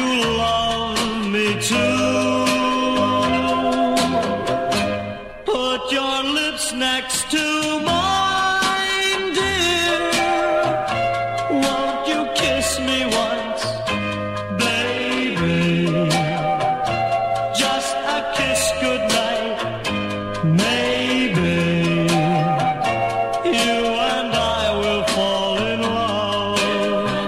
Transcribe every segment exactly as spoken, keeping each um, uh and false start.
love me too. Put your lips next to mine, dear. Won't you kiss me once, baby? Just a kiss goodnight, maybe. You and I will fall in love.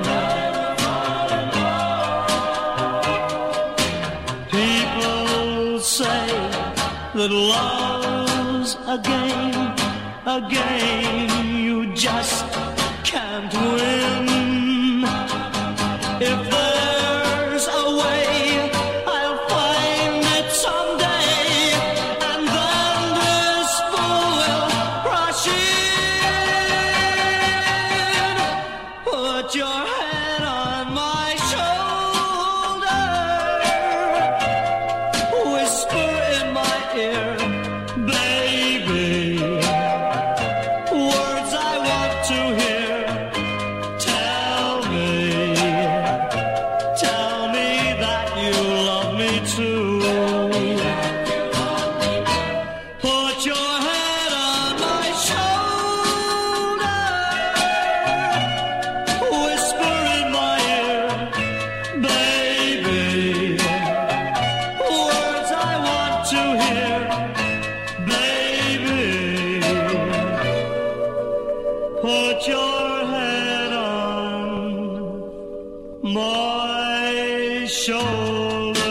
People say that love's a game, a game you just can't win. If there's a way, I'll find it someday, and then this fool will rush in. Put your head on my shoulder, whisper in my ear, baby, words I want to hear. Tell me, tell me that you love me too. Put your head on my shoulder, whisper in my ear, baby, words I want to hear, baby. Put your head on my shoulder.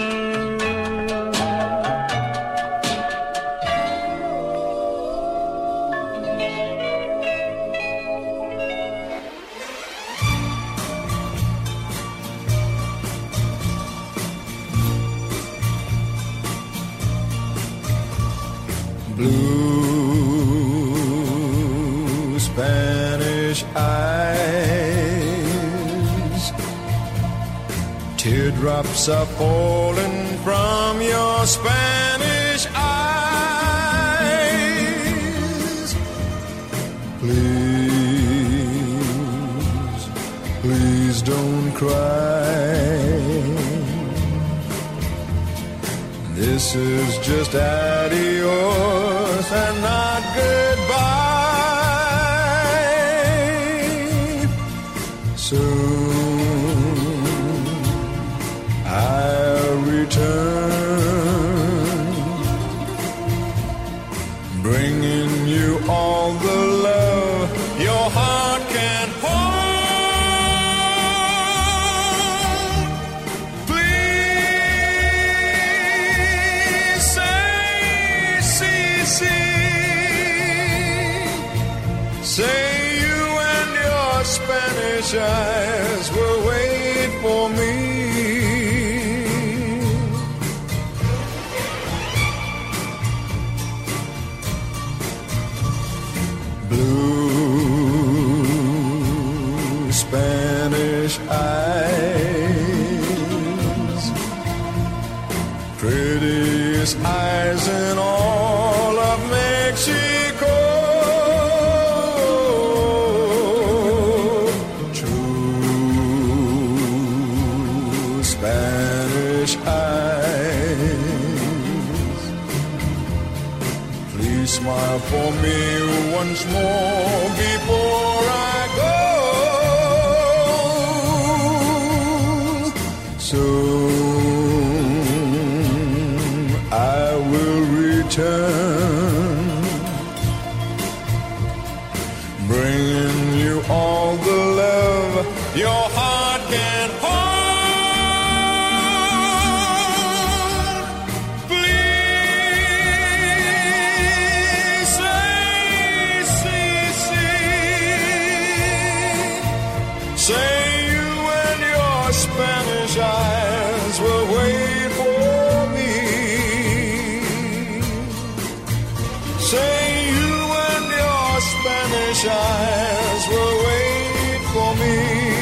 Blue Spanish eyes, teardrops are falling from your Spanish eyes. Please, please don't cry. This is just adios and not goodbye. Soon I'll return, bringing you all the love your heart can hold. Say you and your Spanish eyes will wait for me. Blue Spanish eyes, prettiest eyes in all of Mexico. Smile for me once more before I go. Soon I will return, bringing you all the love your heart can hold. Spanish eyes will wait for me. Say you and your Spanish eyes will wait for me.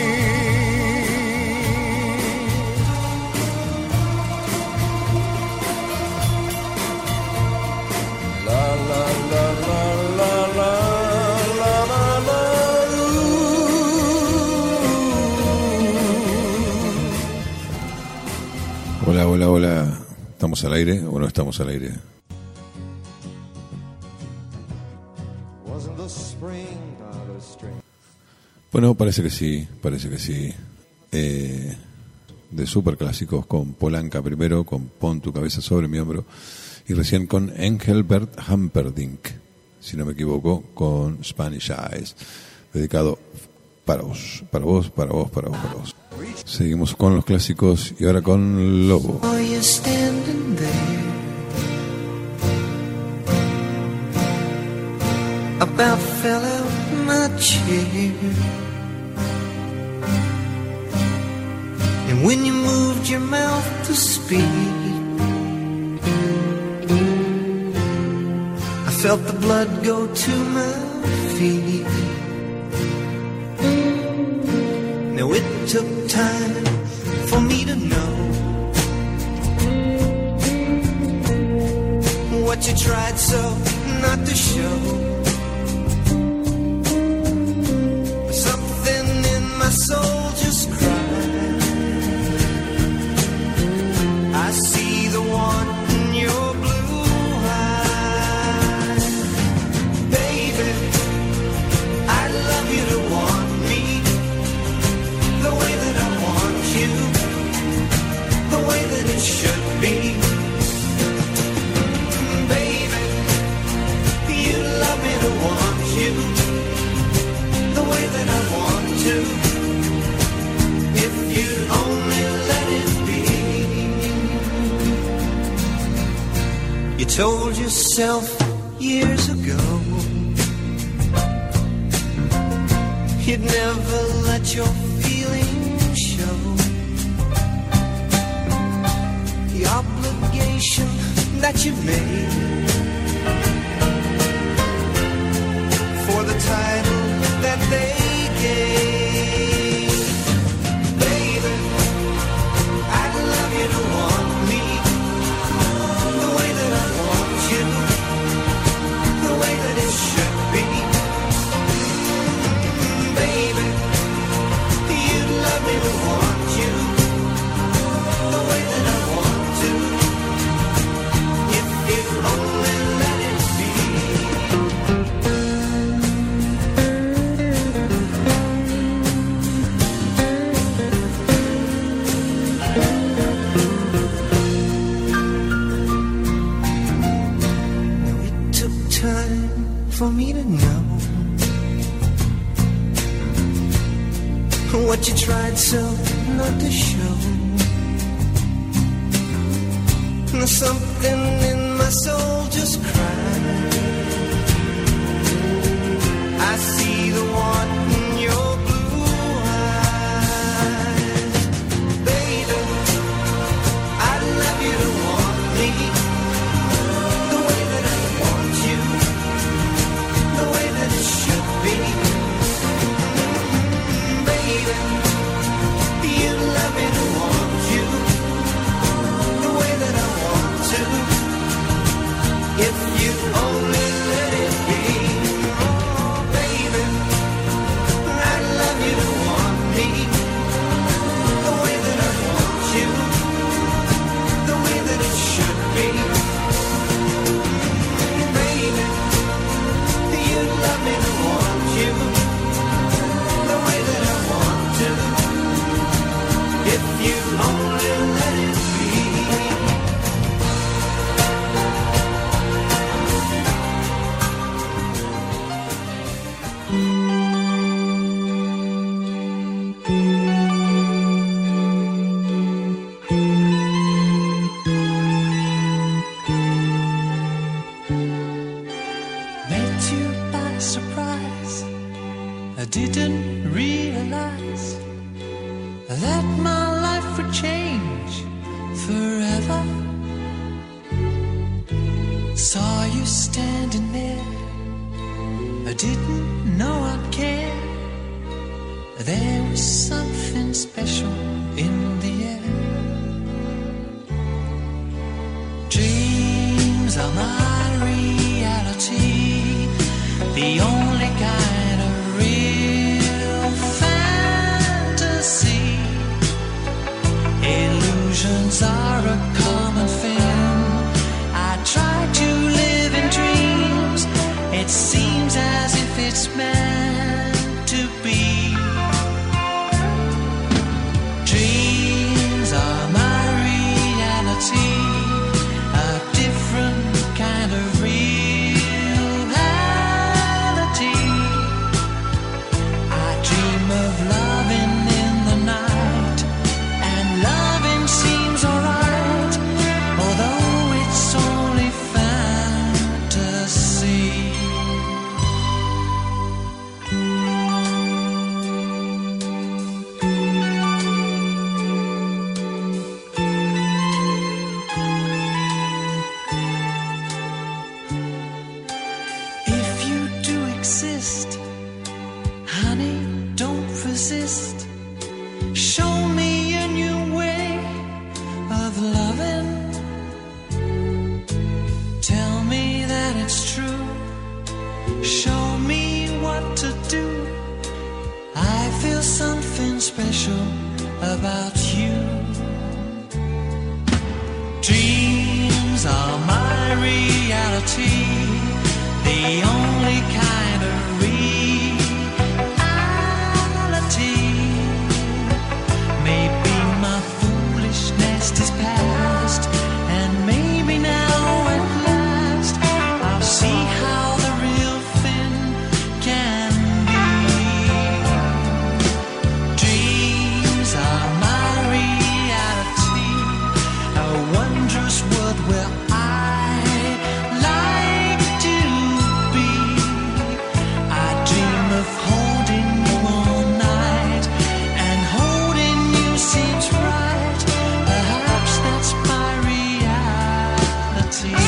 La la la la la la. Hola, hola, hola. ¿Estamos al aire o no estamos al aire? Bueno, parece que sí, parece que sí. Eh, de super clásicos con Polanca primero, con Pon tu cabeza sobre mi hombro, y recién con Engelbert Humperdinck, si no me equivoco, con Spanish Eyes, dedicado para vos, para vos, para vos, para vos, para vos. Seguimos con los clásicos y ahora con Lobo. About fell out my chair, and when you moved your mouth to speak, I felt the blood go to my feet. Now it took time for me to know what you tried so not to show. My soul just cried. I see the one in your blue eyes. Baby, I'd love you to want me the way that I want you, the way that it should be. Baby, you love me to want you the way that I want to. You only let it be. You told yourself years ago you'd never let your feelings show. The obligation that you made for the title that they gave. You to want me the way that I want you, the way that it should be. Baby, you'd love me to want you the way that I want to, if you only let it for me to know what you tried so not to show. And something in my soul just cried. I see the one in your blue eyes. Baby, I'd love you to want me the way that I want you, the way that it should be. Baby, you love me to want you the way that I want to, if you only let it be. Oh baby, I'd love you to want me the way that I want you, the way that it should be. Baby, you love me to want you the way that I want to, if you only let it be. Met you by surprise, I didn't realize that my life would change forever. Saw you standing there, I didn't know I'd care. There was something special in the air. Dreams are my reality, the only kind of real fantasy. Illusions are about you. Dreams are my reality, the only kind of reality. Maybe my foolishness is past, and maybe now at last I'll see how the real thing can be. Dreams are my reality, a wondrous world where I like to be. I dream of holding you all night, and holding you seems right. Perhaps that's my reality.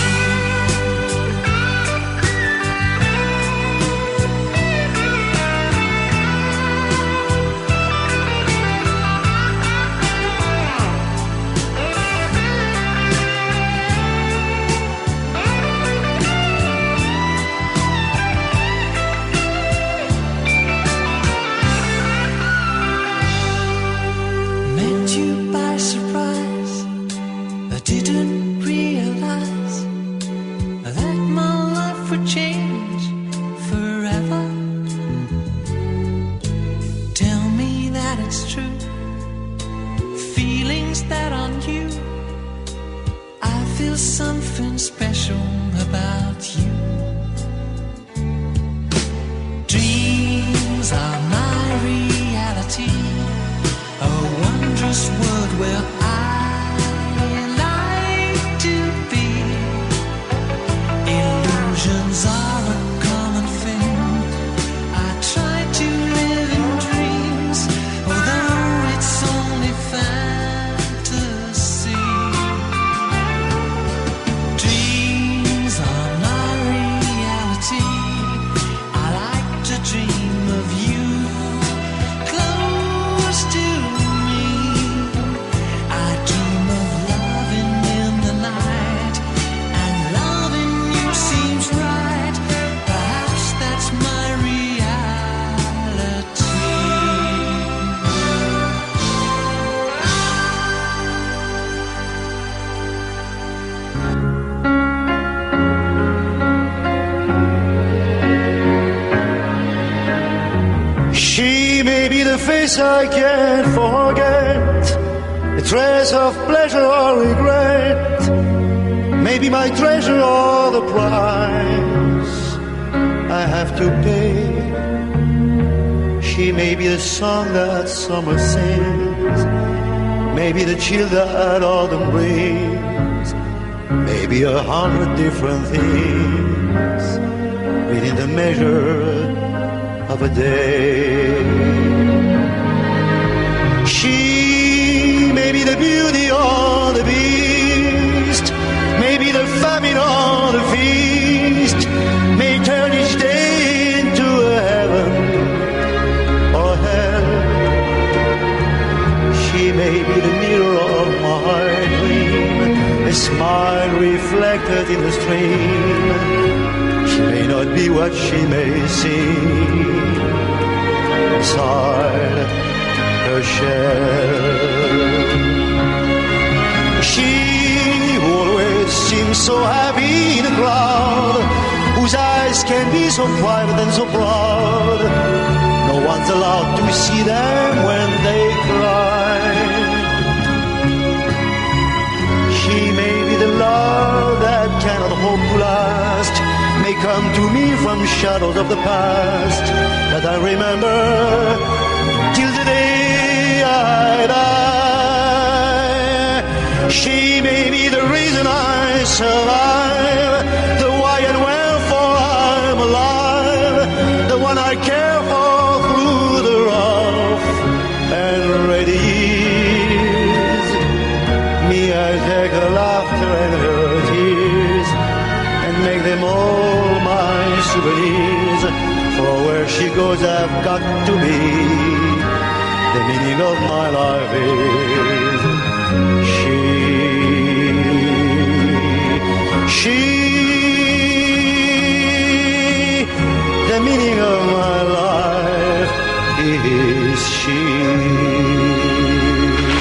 Met you by surprise, I didn't realize that my life would change forever. Tell me that it's true, feelings that on you, I feel something special about you. Dreams are my reality, a wondrous world where I like to be. Illusions are a common thing, I try to live in dreams, although it's only fantasy. Dreams are my reality, I like to dream of you close to me. I dream of loving in the night, and loving you seems right. Perhaps that's my reality. She may be the face I can't forget, a trace of pleasure or regret, maybe my treasure or the price I have to pay. She may be the song that summer sings, maybe the chill that autumn brings, maybe a hundred different things within the measure of a day. She may be the beauty or the beast, maybe the famine or the feast, may turn each day into a heaven or hell. She may be the mirror of my dream, a smile reflected in the stream. She may not be what she may seem inside her shell. She who always seems so happy in a crowd, whose eyes can be so private and so proud, no one's allowed to see them when they cry. She may be the love that cannot hope to last, may come to me from shadows of the past that I remember till the day I die. She may be the reason I survive, the why and wherefore I'm alive, the one I care for through the rough and ready years. Me, I take her laughter and her tears and make them all my souvenirs. For where she goes, I've got to be. The meaning of my life is she. She. The meaning of my life is she.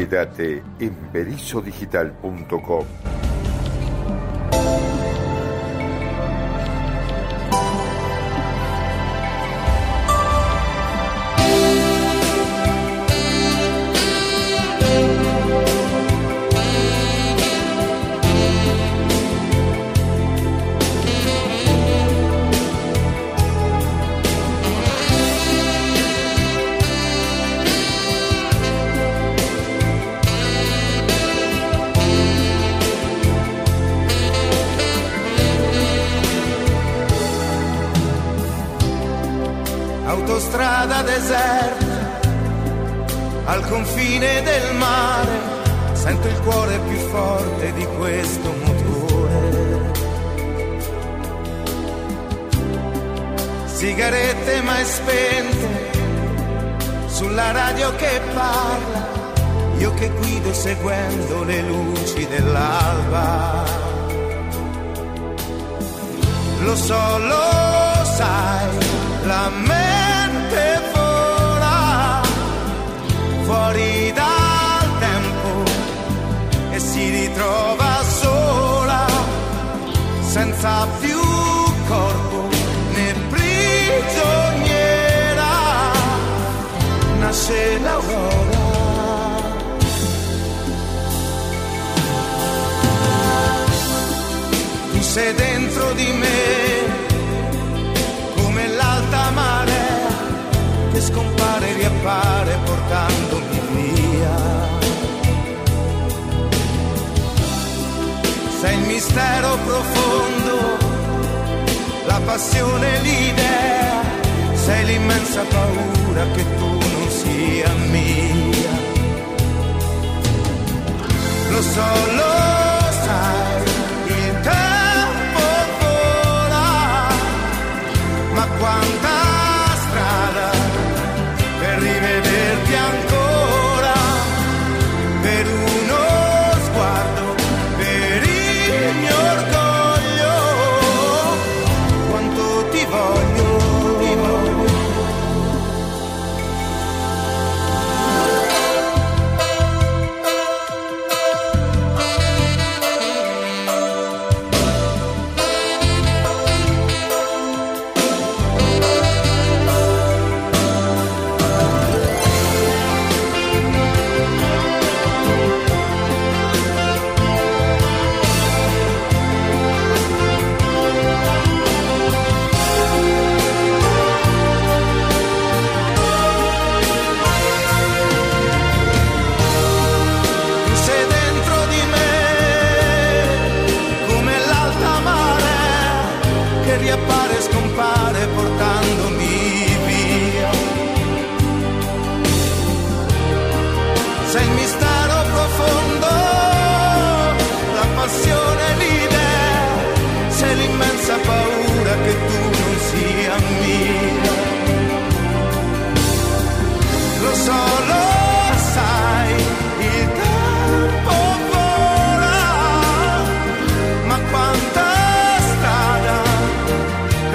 Quédate en berizo digital punto com. Autostrada deserta, al confine del mare, sento il cuore più forte di questo motore. Sigarette mai spente, sulla radio che parla, io che guido seguendo le luci dell'alba. Lo so, lo sai, la mente vola fuori dal tempo e si ritrova sola, senza più corpo né prigioniera. Nasce l'aurora, tu sei dentro di me, l'alta marea che scompare e riappare portandomi via. Sei il mistero profondo, la passione, l'idea, sei l'immensa paura che tu non sia mia. Lo so, lo sai, il tempo vola, ma quanta strada per rivederti ancora, per uno sguardo, per il mio orgoglio, quanto ti voglio, ti voglio. Riappare e scompare portandomi via. Sei il mistero profondo, la passione, l'idea, sei l'immensa paura che tu non sia mia. Lo so, lo sai, il tempo vola, ma quanta strada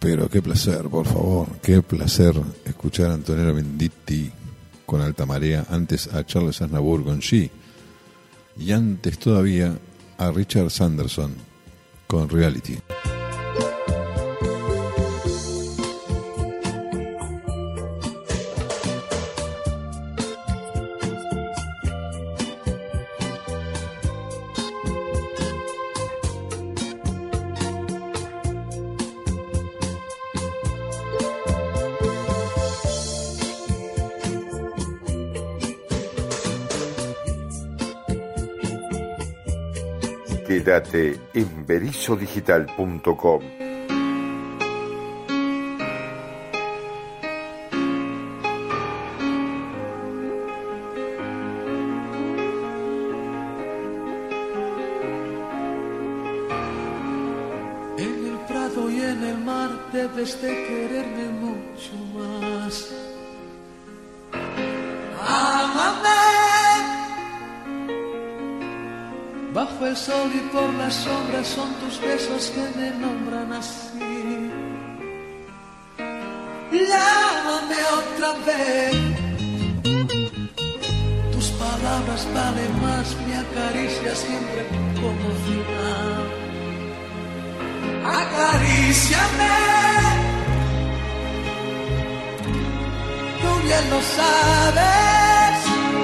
Pero qué placer, por favor, qué placer escuchar a Antonella Venditti con Alta Marea, antes a Charles Aznavour con She, y antes todavía a Richard Sanderson con Reality. Quédate en berizo digital punto com. En el prado y en el mar debes de quererme mucho más. Ámame. Bajo el sol y por las sombras son tus besos que me nombran así. Llámame otra vez. Tus palabras valen más, me acaricia siempre como final. Acaríciame. Tú bien lo sabes,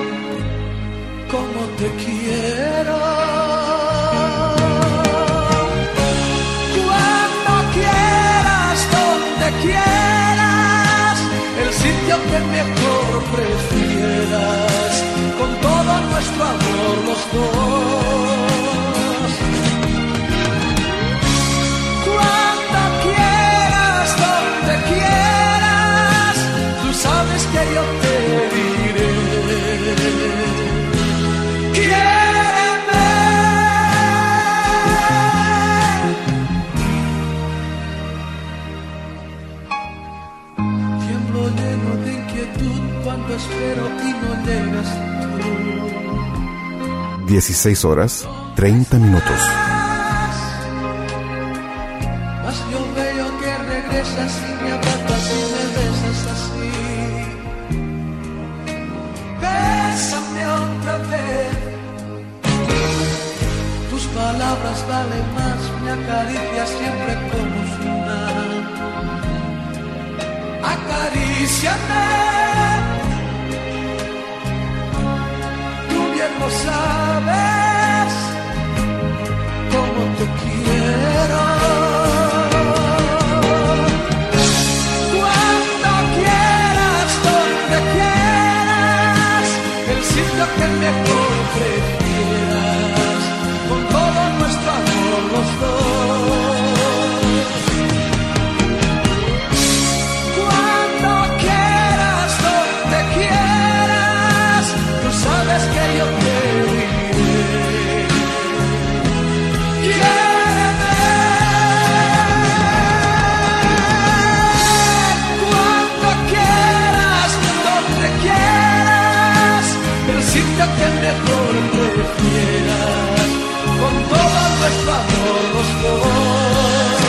como te quiero. Cuando quieras, donde quieras, el sitio que mejor prefieras, con todo nuestro amor los dos. Cuando quieras, donde quieras, tú sabes que yo te diré. Tiemblo lleno de inquietud cuando espero y no llegas tú. dieciséis horas, treinta minutos. Mas yo veo que regresas y me abrazas y me besas así. Bésame otra vez. Tus palabras valen más, me acaricias siempre como final. Acaríciame. Tú bien lo sabes, como te quiero. Cuando quieras, donde quieras, el sitio que mejor prefieras, con todo nuestro amor los dos. Cuando quieras, donde quieras, tú sabes que yo te diré. Quiéreme. Cuando quieras, donde quieras, el sitio que mejor prefieras, con todo nuestro amor los dos.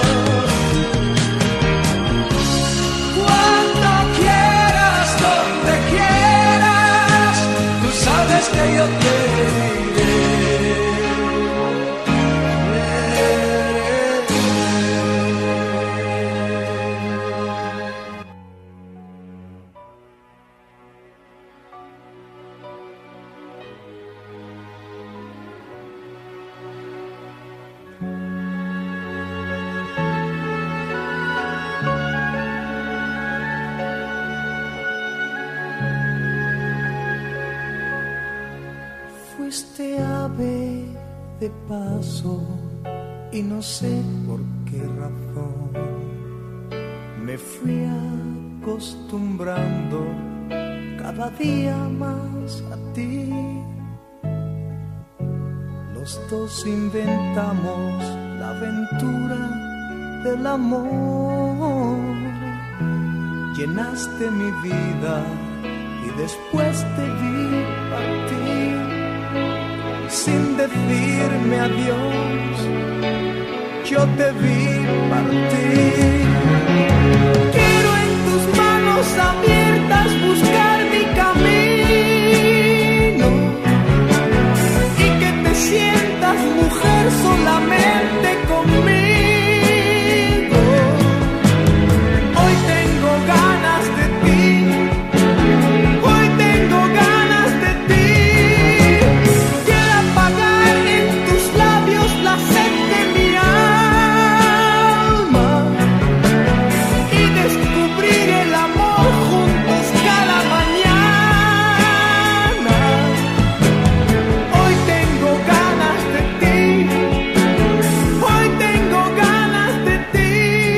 Cuando quieras, donde quieras, tú sabes que yo te diré. Fuiste ave de paso y no sé por qué razón me fui acostumbrando cada día más a ti. Los dos inventamos la aventura del amor. Llenaste mi vida y después te vi partir. Sin decirme adiós, yo te vi partir. Quiero en tus manos abiertas buscar mi camino y que te sientas mujer solamente conmigo. Hoy tengo ganas de ti, hoy tengo ganas de ti. Quiero apagar en tus labios la sed de mi alma y descubrir el amor juntos cada mañana. Hoy tengo ganas de ti, hoy tengo ganas de ti.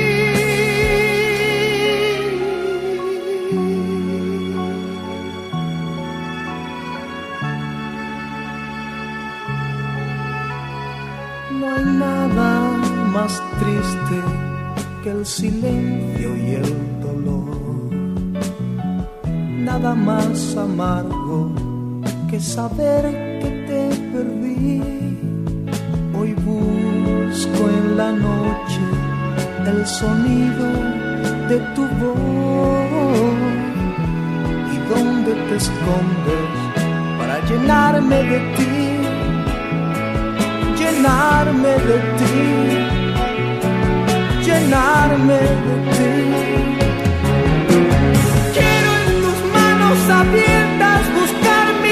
No hay nada más triste que el silencio y el dolor, nada más amargo que saber que te perdí. Hoy busco en la noche el sonido de tu voz y dónde te escondes para llenarme de ti, llenarme de ti, llenarme de ti. Quiero en tus manos abiertas buscar mi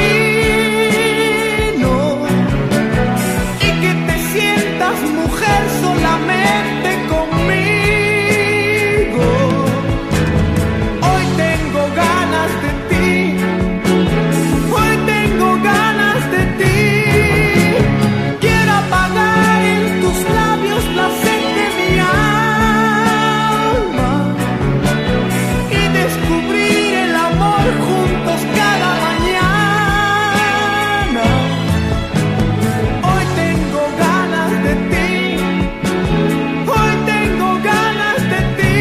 camino y que te sientas mujer solamente conmigo. Hoy tengo ganas de ti, hoy tengo ganas de ti. Quiero apagar en tus labios la sed de mi alma y descubrir el amor juntos cada mañana. Hoy tengo ganas de ti, hoy tengo ganas de ti.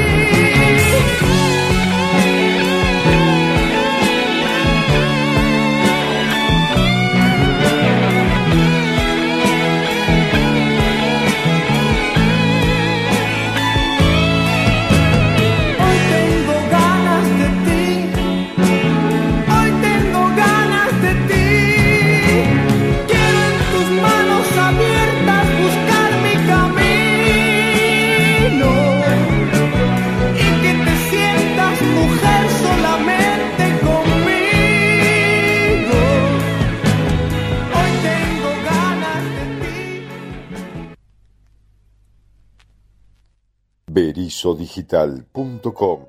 Hoy tengo ganas de ti, hoy tengo ganas de ti. Quiero en tus manos abiertas buscar mi camino y que te sientas mujer solamente conmigo. Hoy tengo ganas de ti. berizo digital punto com.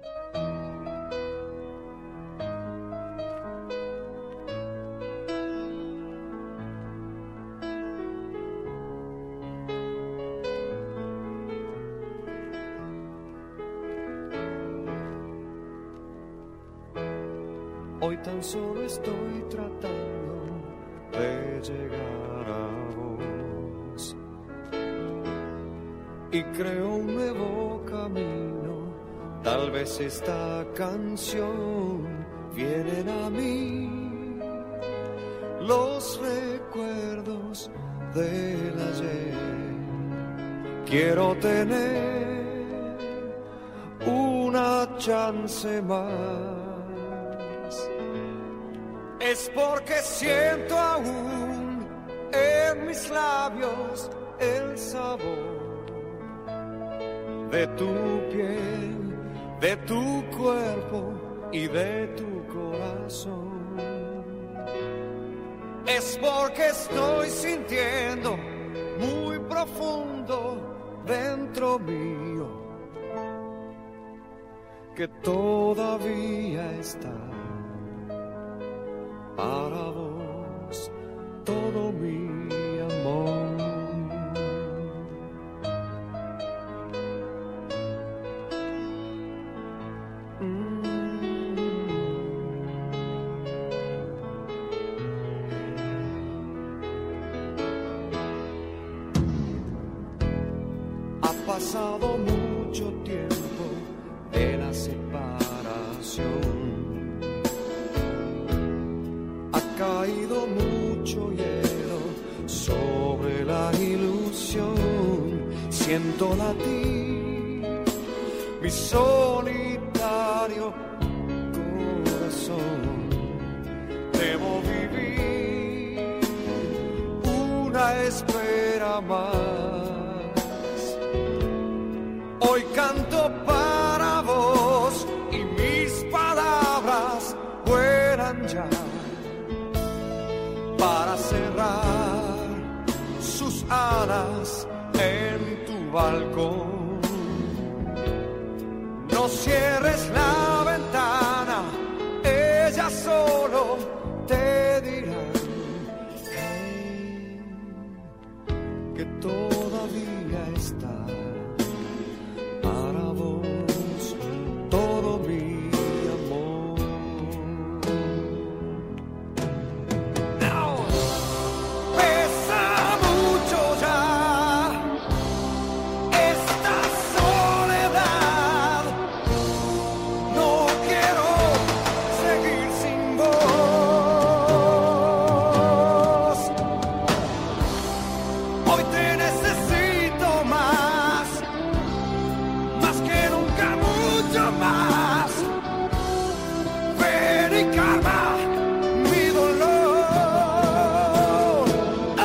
Hoy tan solo estoy tratando de llegar a vos y creo un nuevo camino. Tal vez esta canción vienen a mí los recuerdos del ayer. Quiero tener una chance más. Es porque siento aún en mis labios el sabor de tu piel, de tu cuerpo y de tu corazón. Es porque estoy sintiendo muy profundo dentro mío que todavía está para vos todo mi amor. Ha pasado mucho tiempo de la separación, ha caído mucho hielo sobre la ilusión. Siento latir mi solitario corazón. Debo vivir una espera más. Hoy canto para vos y mis palabras vuelan ya para cerrar sus alas en tu balcón. No cierres la ventana, ella solo te dirá hey, que todavía está para vos todo mi amor. No, pesa mucho ya esta soledad. No quiero seguir sin vos. Hoy te necesito más, más que nunca, mucho más. Ven y calma mi dolor. Oh.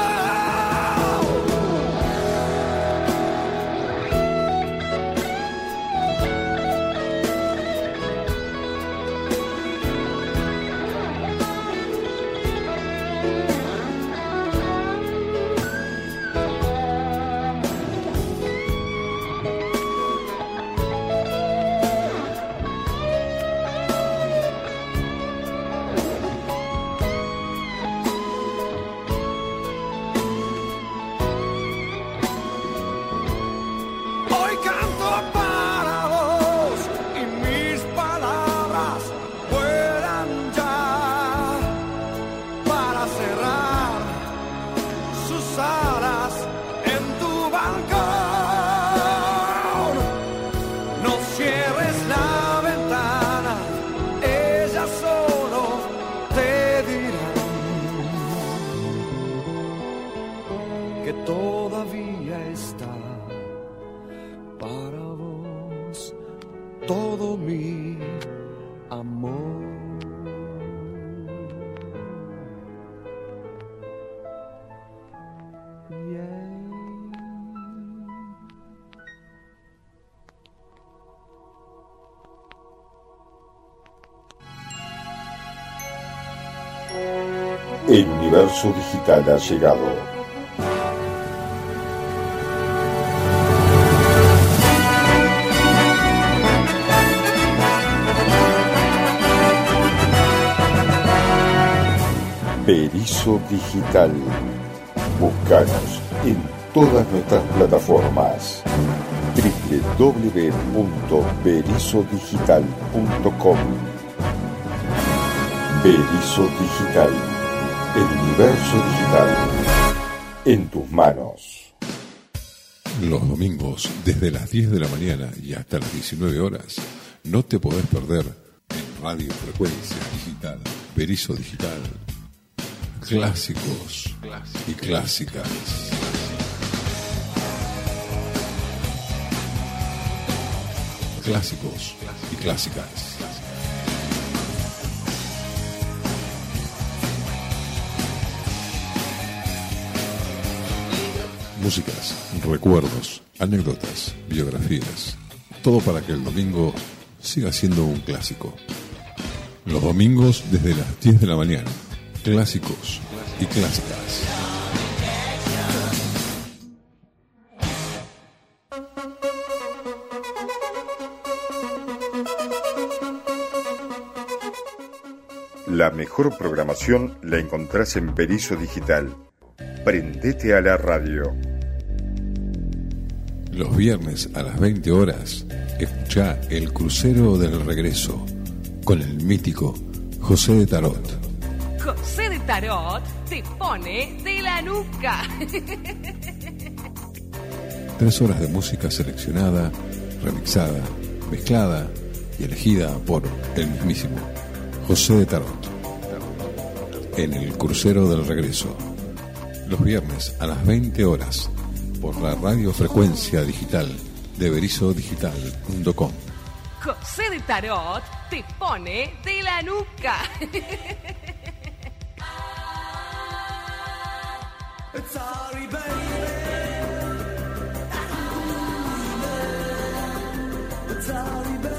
Hoy canto para vos y mis palabras vuelan ya para cerrar sus alas en tu balcón. No cierres la ventana, ella solo te dirá que todavía está para vos todo mi amor. Yeah. El universo digital ha llegado. Berizo Digital. Búscanos en todas nuestras plataformas. doble u doble u doble u punto berizo digital punto com. Berizo Digital. El universo digital en tus manos. Los domingos, desde las diez de la mañana y hasta las diecinueve horas, no te podés perder en Radio Frecuencia Digital, Berizo Digital, clásicos y clásicas. Clásicos y clásicas. Músicas, recuerdos, anécdotas, biografías. Todo para que el domingo siga siendo un clásico. Los domingos desde las diez de la mañana. Clásicos y clásicas. La mejor programación la encontrás en Berizo Digital. Prendete a la radio. Los viernes a las veinte horas, escuchá El Crucero del Regreso con el mítico José de Tarot. José de Tarot te pone de la nuca. Tres horas de música seleccionada, remixada, mezclada y elegida por el mismísimo José de Tarot. En El Crucero del Regreso. Los viernes a las veinte horas por la radiofrecuencia digital de berizo digital punto com. José de Tarot te pone de la nuca. Sorry, baby. Sorry, baby.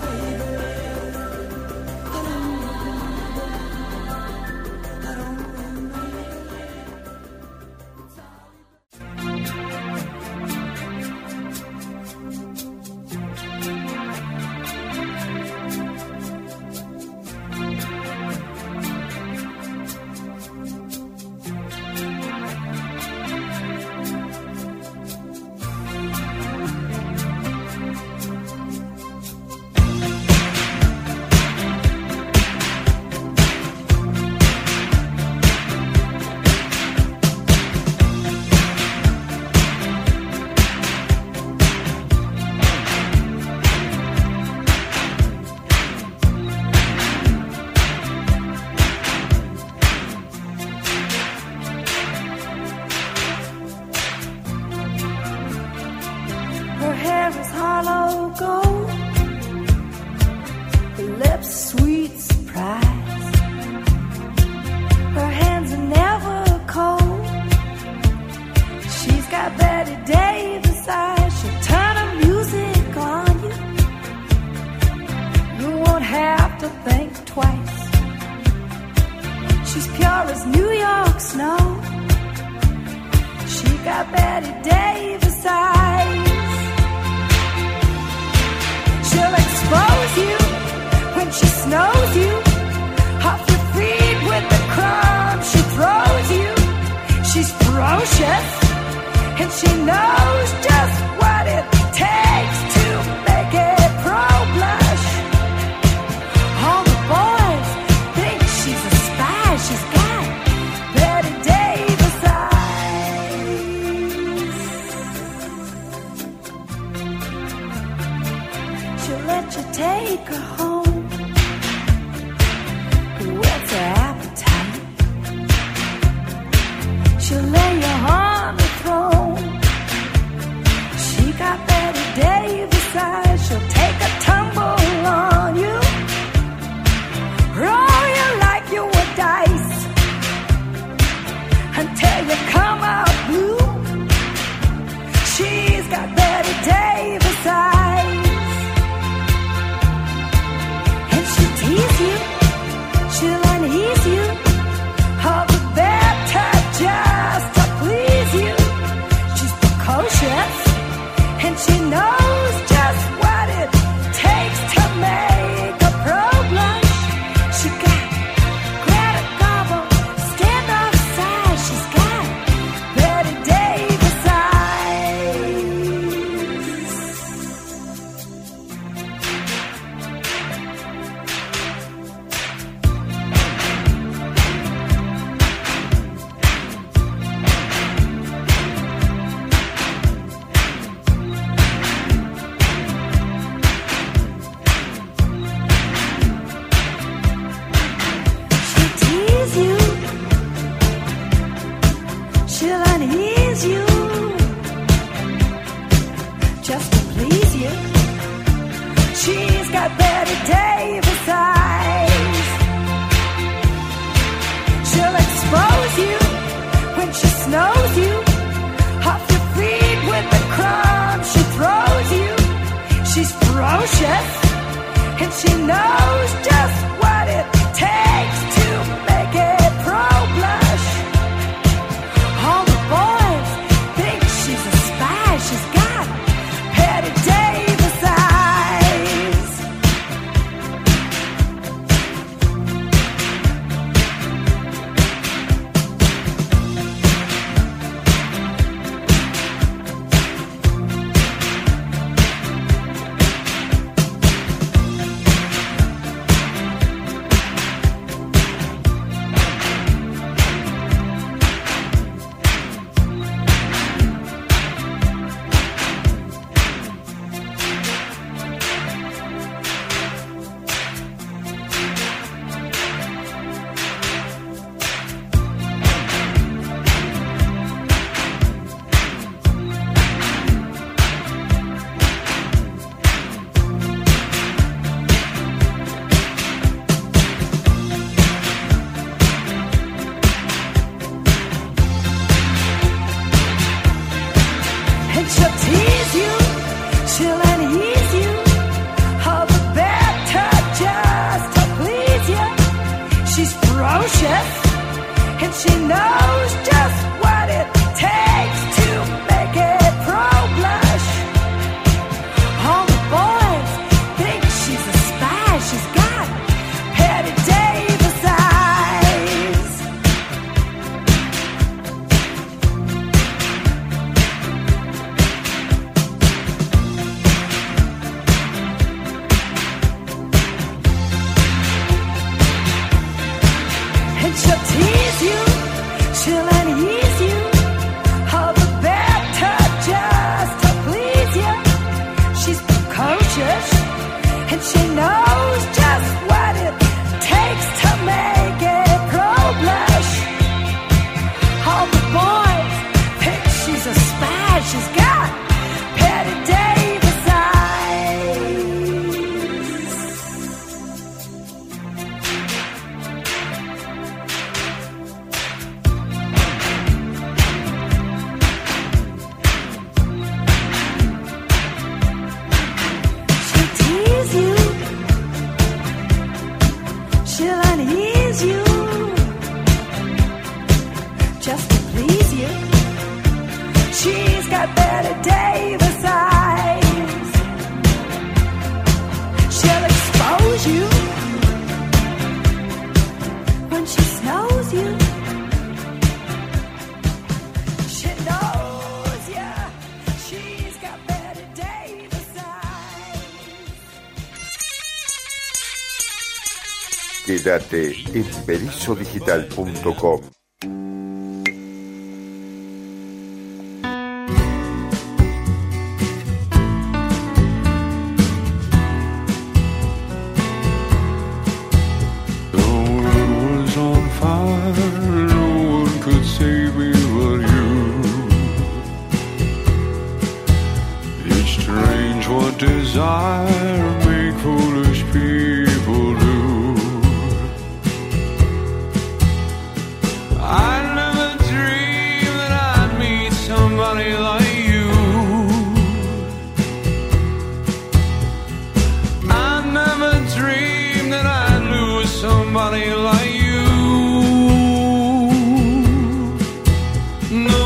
She'll unease you, all the better just she'll unease you just to please you. She's got Betty Davis eyes. She'll expose you when she snows you. She knows ya. She's got Betty Davis eyes. Quédate en berizo digital punto com. Desire make foolish people do. I never dreamed that I'd meet somebody like you. I never dreamed that I'd lose somebody like you. No.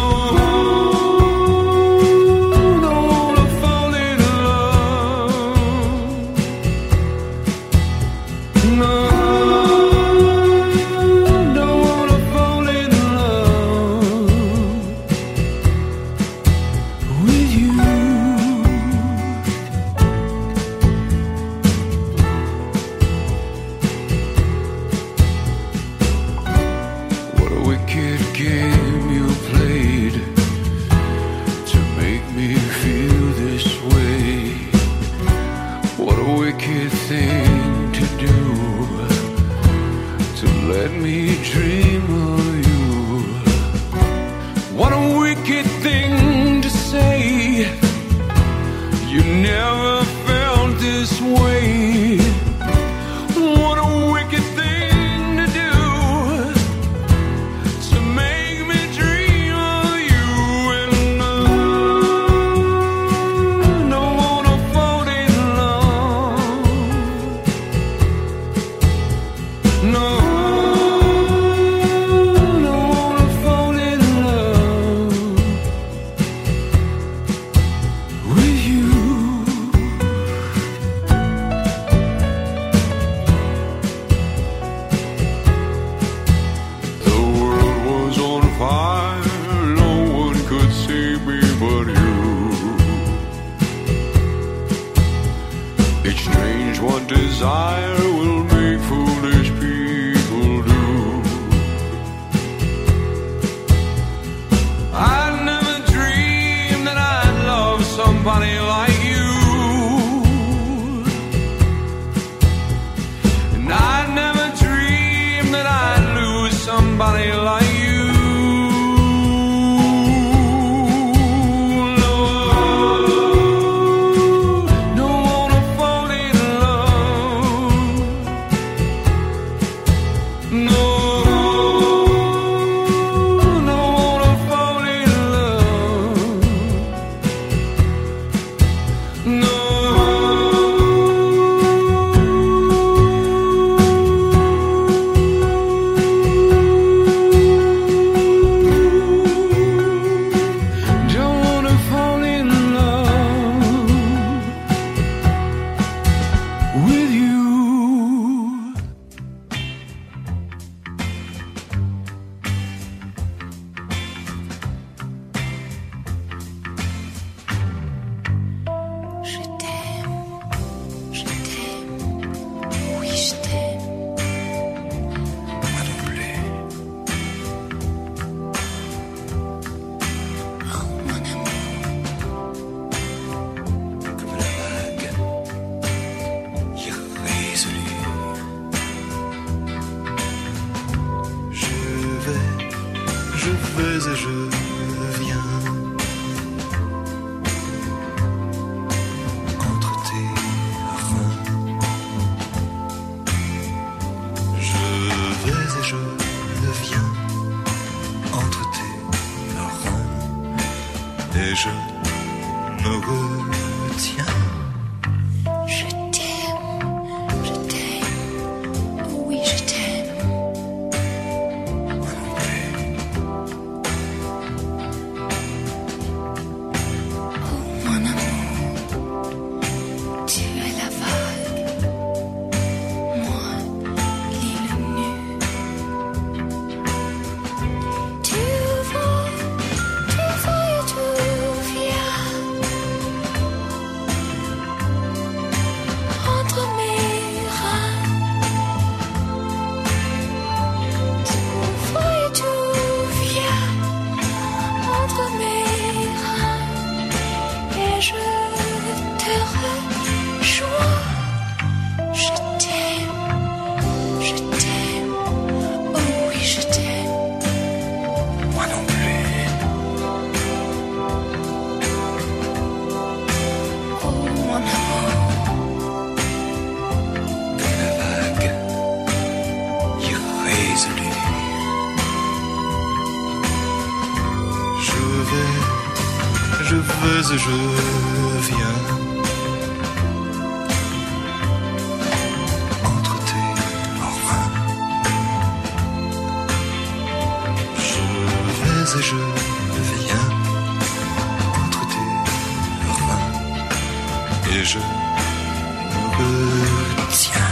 et je me retiens. Je t'aime, je t'aime, oui je t'aime. vais et je viens entre tes reins. Je vais et je viens entre tes reins et je me retiens.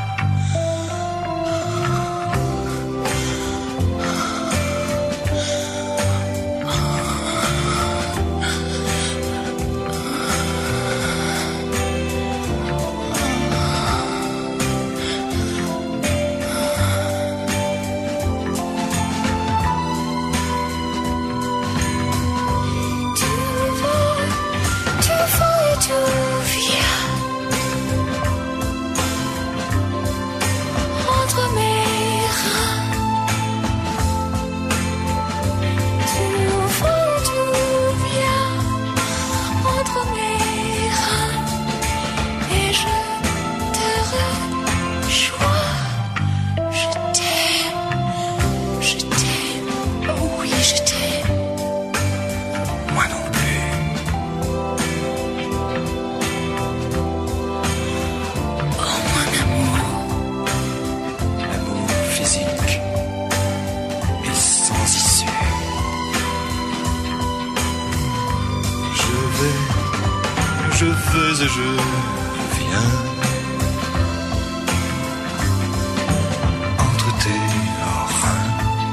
Je veux et je viens entre tes reins.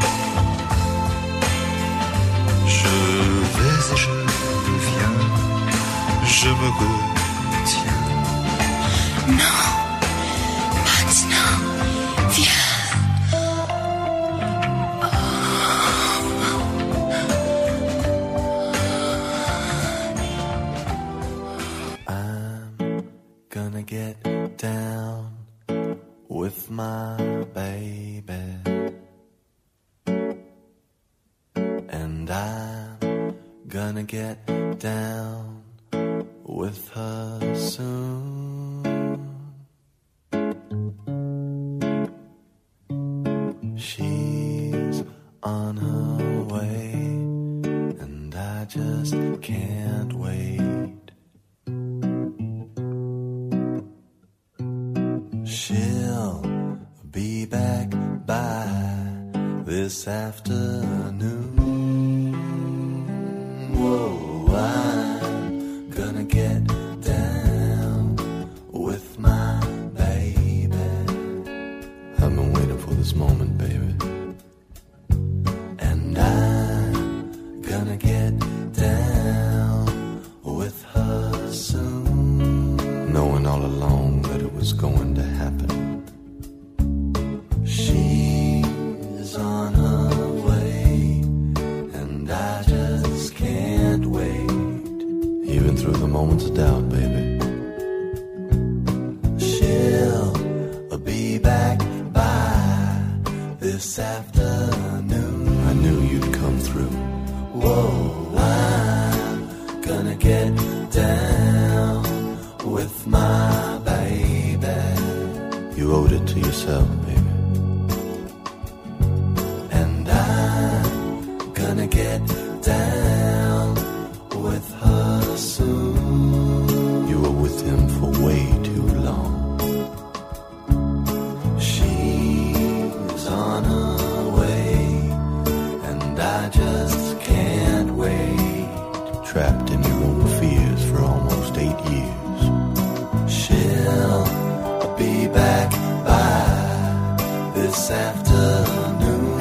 Je vais et je viens, je me retiens. Non, maintenant, viens. Get down with my baby, and I'm gonna get down with her soon. She's on her way, and I just can't wait. She'll be back by this afternoon. Whoa, I'm gonna get down with my baby. I've been waiting for this moment, baby. And I'm gonna get down with her soon, knowing all along that it was going to happen. She's on her way, and I just can't wait. Even through the moments of doubt, baby. She'll be back by this afternoon. I knew you'd come through. Whoa, I'm gonna get down with my baby. You owed it to yourself, baby. And I'm gonna get down with her soon. You were with him for way too long. She's on her way, and I just can't wait. Trapped in your own fears for almost eight years. She'll be back by this afternoon.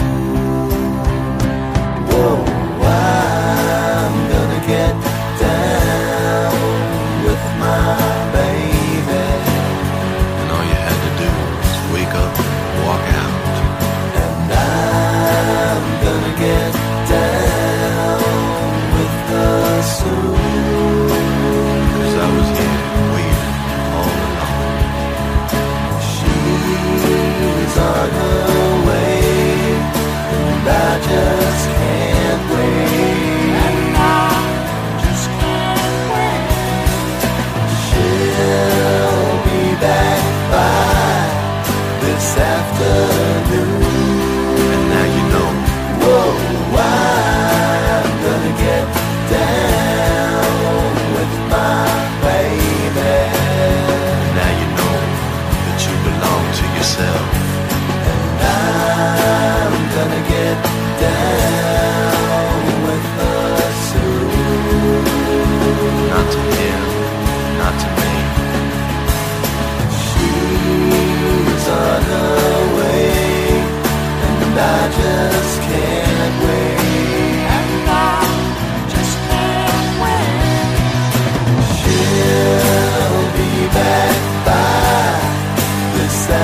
Whoa, I'm gonna get down with my baby. And all you had to do was wake up and walk out. And I'm gonna get down with her soon. 'Cause I was here waiting all along. She's on her way, and I just can't wait. And I just can't wait. She'll be back by this afternoon.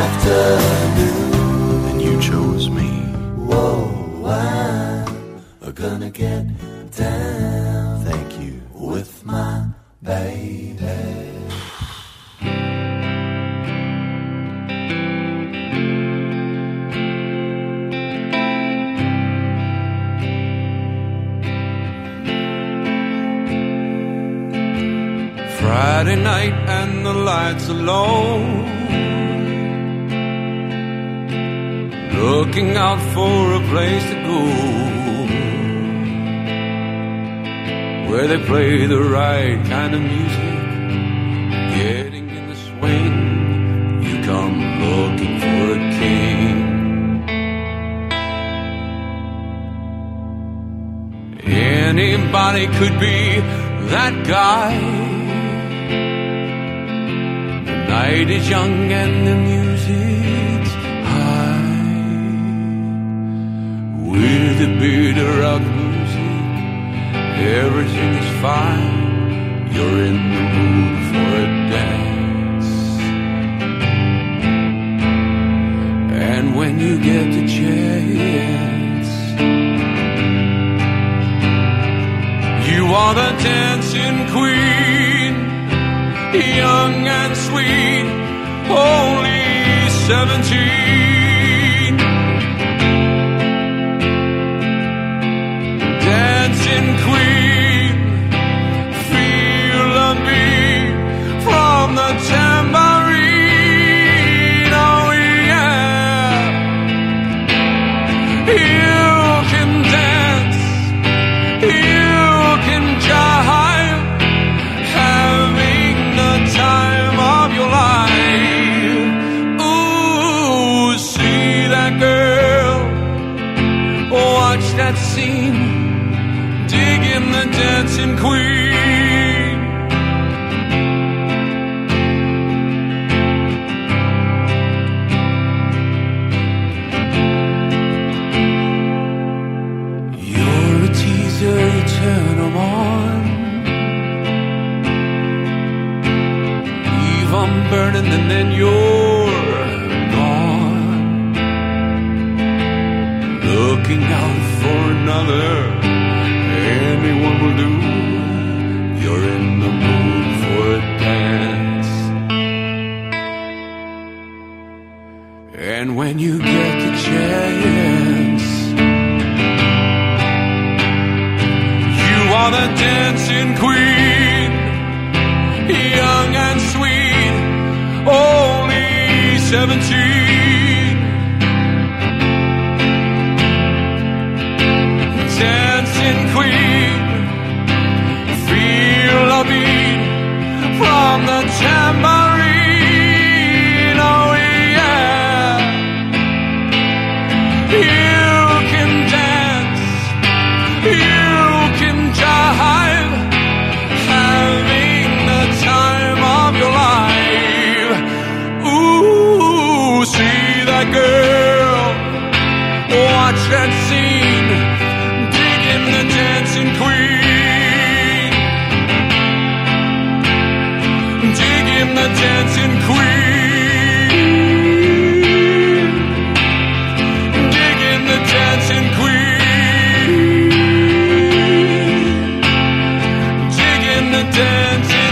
afternoon, and you chose me. Whoa, I'm gonna get down. Thank you with my baby. Friday night and the lights are low, looking out for a place to go where they play the right kind of music, getting in the swing. You come looking for a king. Anybody could be that guy. The night is young and the music's high. With the bitter of music, everything is fine. You're in the mood for a dance. And when you get the chance, you are the dancing queen, young and sweet, only seventeen. Dancing queen, feel the beat from the tambourine. Oh yeah, you can dance, you can jive, having the time of your life. Ooh, see that girl, watch that scene, dig in the dancing queen. You're a teaser, you turn 'em on, leave 'em burning and then you're gone, looking out for another. Anyone will do. You're in the mood for a dance. And when you get the chance, you are the dancing queen, young and sweet, only seventeen. Dancing queen, feel the beat from the tambourine. Oh yeah, you can dance, you can jive, having the time of your life. Ooh, see that girl, watch that scene, the dancing queen, dig in the dancing queen, dig in the dancing queen, dig in the dancing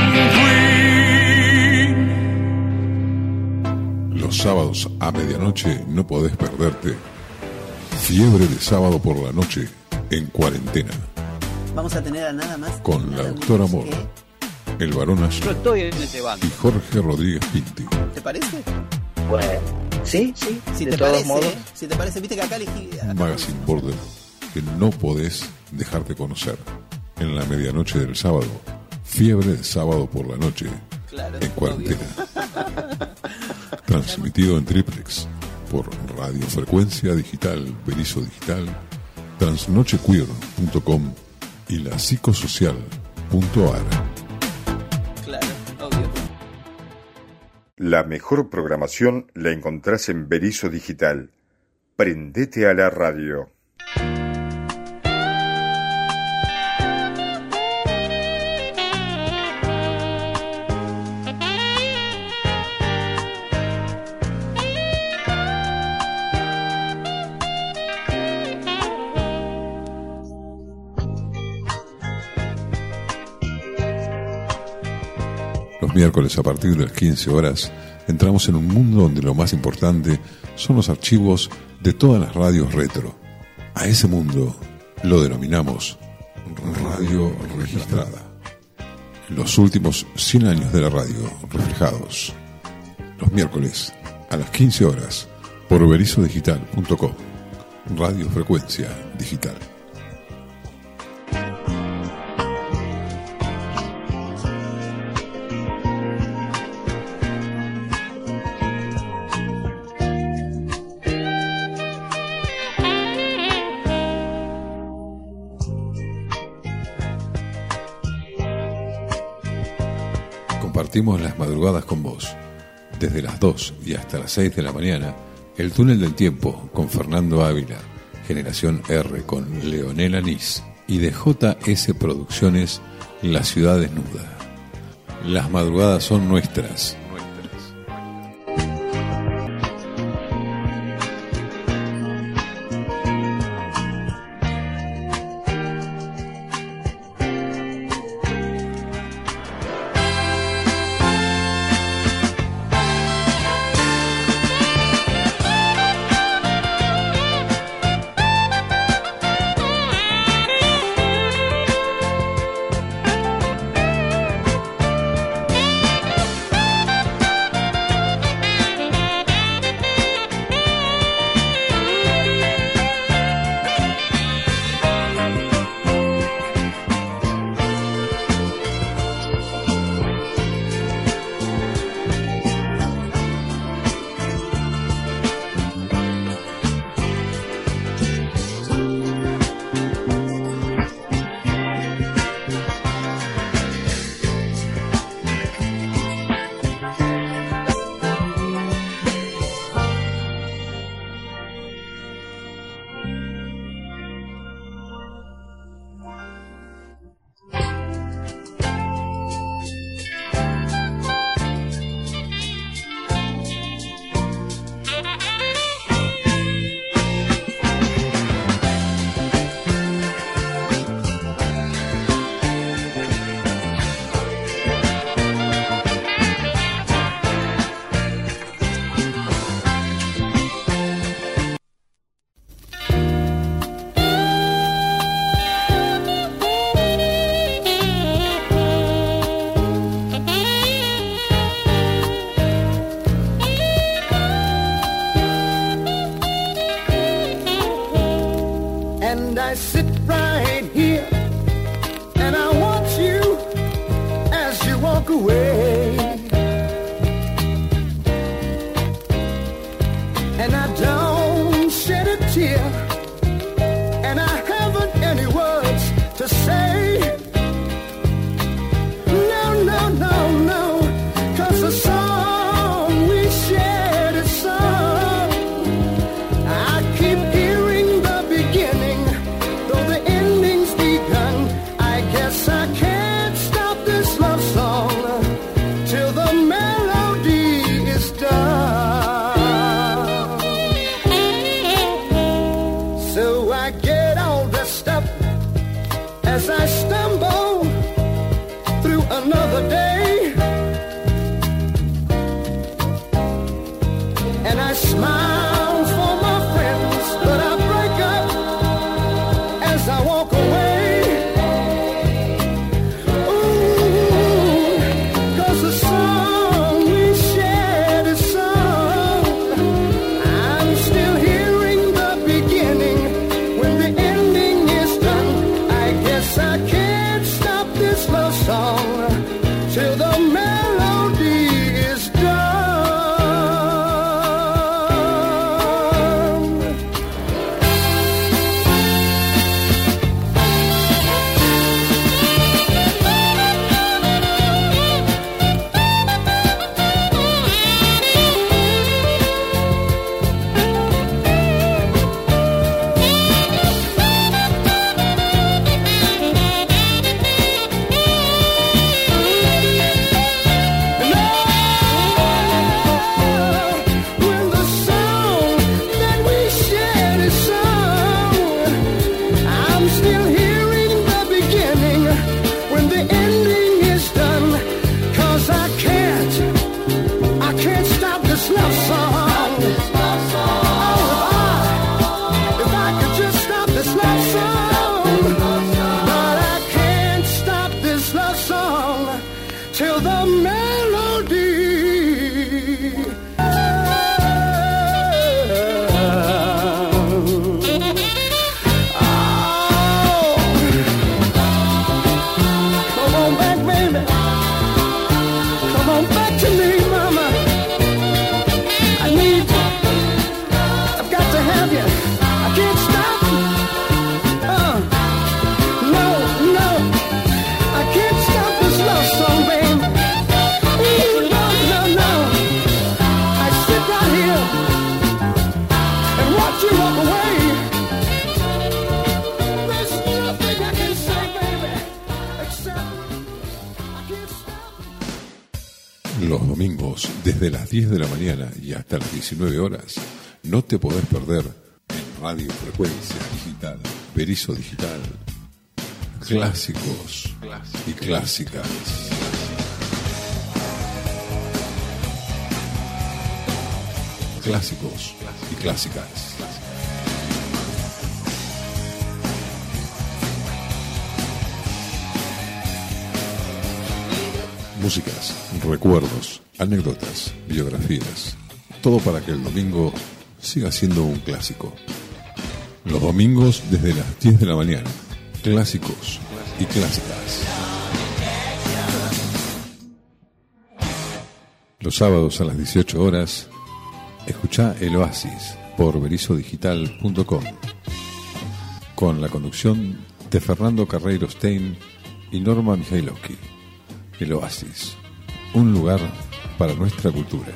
queen. Los sábados a medianoche no podés perderte Fiebre de Sábado por la Noche en Cuarentena. Vamos a tener a nada más. Con la doctora Amor, el varón Ash Yo estoy en ese bando. y Jorge Rodríguez Pinti. ¿Te parece? Bueno, sí, sí. Si de te todos parece, modos. si te parece, viste que acá elegí. Un magazine border que no podés dejarte conocer. En la medianoche del sábado, Fiebre de Sábado por la Noche Claro, en Cuarentena. Transmitido en triplex por Radiofrecuencia Digital, Berizo Digital, transnochequeer punto com y la psicosocial punto ar. Claro, obvio. La mejor programación la encontrás en Berizo Digital. Prendete a la radio. miércoles a partir de las quince horas entramos en un mundo donde lo más importante son los archivos de todas las radios retro. A ese mundo lo denominamos radio registrada. Los últimos cien años de la radio reflejados. Los miércoles a las quince horas por berizo digital punto com. Radio Frecuencia Digital. Compartimos las madrugadas con vos. Desde las dos y hasta las seis de la mañana, El Túnel del Tiempo con Fernando Ávila, Generación R con Leonel Anís y de J S Producciones, La Ciudad Desnuda. Las madrugadas son nuestras. Till the melody is done. domingos, desde las diez de la mañana y hasta las diecinueve horas, no te podés perder en Radio Frecuencia Digital, Berizo Digital, clásicos y clásicas. Clásicos y clásicas. Músicas, recuerdos, anécdotas, biografías. Todo para que el domingo siga siendo un clásico. Los domingos desde las diez de la mañana. Clásicos y clásicas. Los sábados a las dieciocho horas, escuchá El Oasis por berizo digital punto com, con la conducción de Fernando Carreiro Stein y Norma Mikhailovsky. El Oasis, un lugar para nuestra cultura.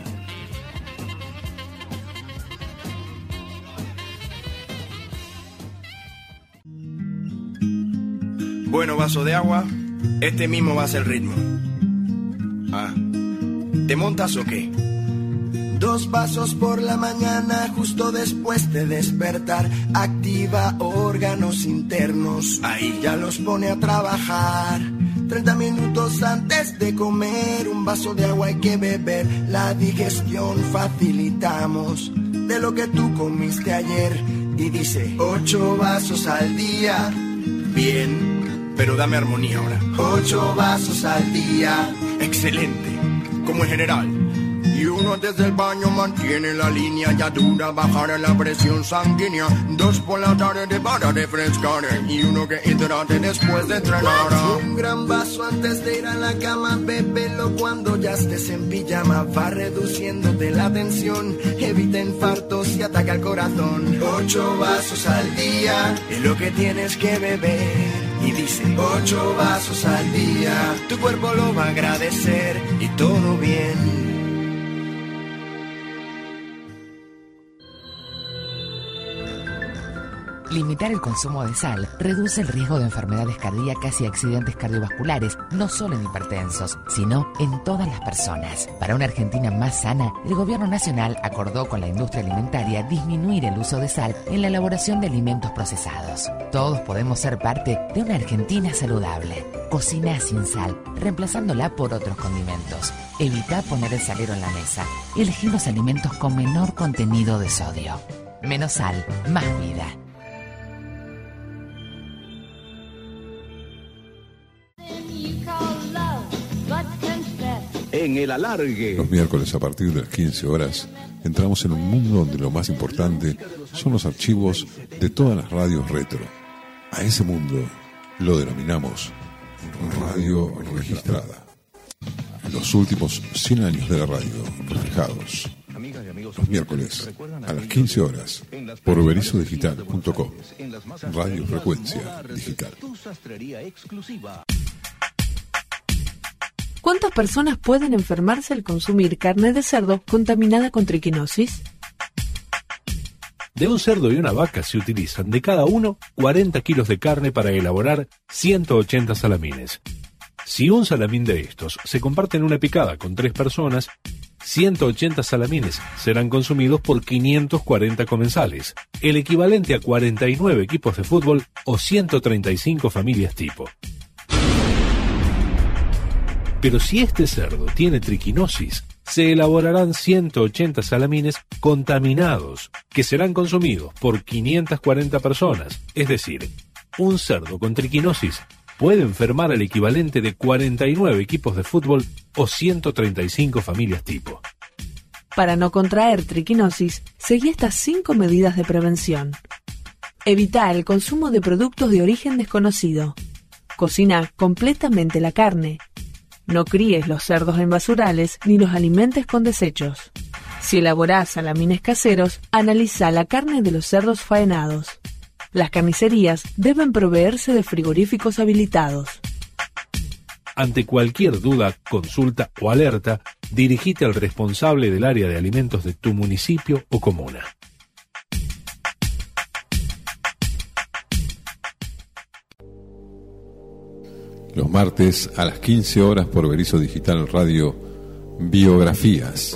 Bueno, vaso de agua, este mismo va a ser el ritmo. Ah, ¿te montas o qué? Dos vasos por la mañana justo después de despertar. Activa órganos internos, ahí ya los pone a trabajar. Treinta minutos antes de comer, un vaso de agua hay que beber. La digestión facilitamos de lo que tú comiste ayer. Y dice, ocho vasos al día. Bien, pero dame armonía ahora. Ocho vasos al día. Excelente, como en general. Y uno desde el baño mantiene la línea, ya dura bajar la presión sanguínea. Dos por la tarde para refrescar y uno que hidrate después de entrenar. Un gran vaso antes de ir a la cama, bébelo cuando ya estés en pijama. Va reduciéndote la tensión, evita infartos y ataca el corazón. Ocho vasos al día es lo que tienes que beber. Y dice, ocho vasos al día, tu cuerpo lo va a agradecer y todo bien. Limitar el consumo de sal reduce el riesgo de enfermedades cardíacas y accidentes cardiovasculares, no solo en hipertensos, sino en todas las personas. Para una Argentina más sana, el Gobierno Nacional acordó con la industria alimentaria disminuir el uso de sal en la elaboración de alimentos procesados. Todos podemos ser parte de una Argentina saludable. Cocina sin sal, reemplazándola por otros condimentos. Evita poner el salero en la mesa. Elegí los alimentos con menor contenido de sodio. Menos sal, más vida. En el alargue. Los miércoles a partir de las quince horas entramos en un mundo donde lo más importante son los archivos de todas las radios retro. A ese mundo lo denominamos radio registrada. Los últimos cien años de la radio reflejados. Los miércoles a las quince horas por berizo digital punto com. Radio Frecuencia Digital. ¿Cuántas personas pueden enfermarse al consumir carne de cerdo contaminada con triquinosis? De un cerdo y una vaca se utilizan de cada uno cuarenta kilos de carne para elaborar ciento ochenta salamines. Si un salamín de estos se comparte en una picada con tres personas, ciento ochenta salamines serán consumidos por quinientos cuarenta comensales, el equivalente a cuarenta y nueve equipos de fútbol o ciento treinta y cinco familias tipo. Pero si este cerdo tiene triquinosis, se elaborarán ciento ochenta salamines contaminados, que serán consumidos por quinientas cuarenta personas. Es decir, un cerdo con triquinosis puede enfermar al equivalente de cuarenta y nueve equipos de fútbol o ciento treinta y cinco familias tipo. Para no contraer triquinosis, seguí estas cinco medidas de prevención. Evita el consumo de productos de origen desconocido. Cocina completamente la carne. No críes los cerdos en basurales ni los alimentes con desechos. Si elaborás salamines caseros, analiza la carne de los cerdos faenados. Las carnicerías deben proveerse de frigoríficos habilitados. Ante cualquier duda, consulta o alerta, dirigite al responsable del área de alimentos de tu municipio o comuna. Los martes a las quince horas por Berizo Digital Radio, Biografías.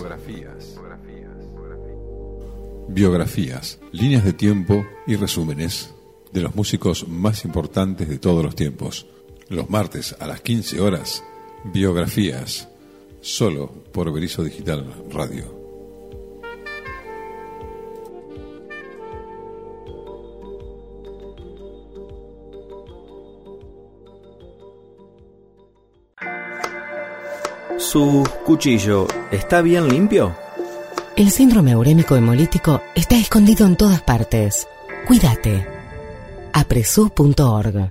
Biografías, líneas de tiempo y resúmenes de los músicos más importantes de todos los tiempos. Los martes a las quince horas, Biografías, solo por Berisso Digital Radio. ¿Su cuchillo está bien limpio? El síndrome urémico hemolítico está escondido en todas partes. Cuídate. apresu punto org.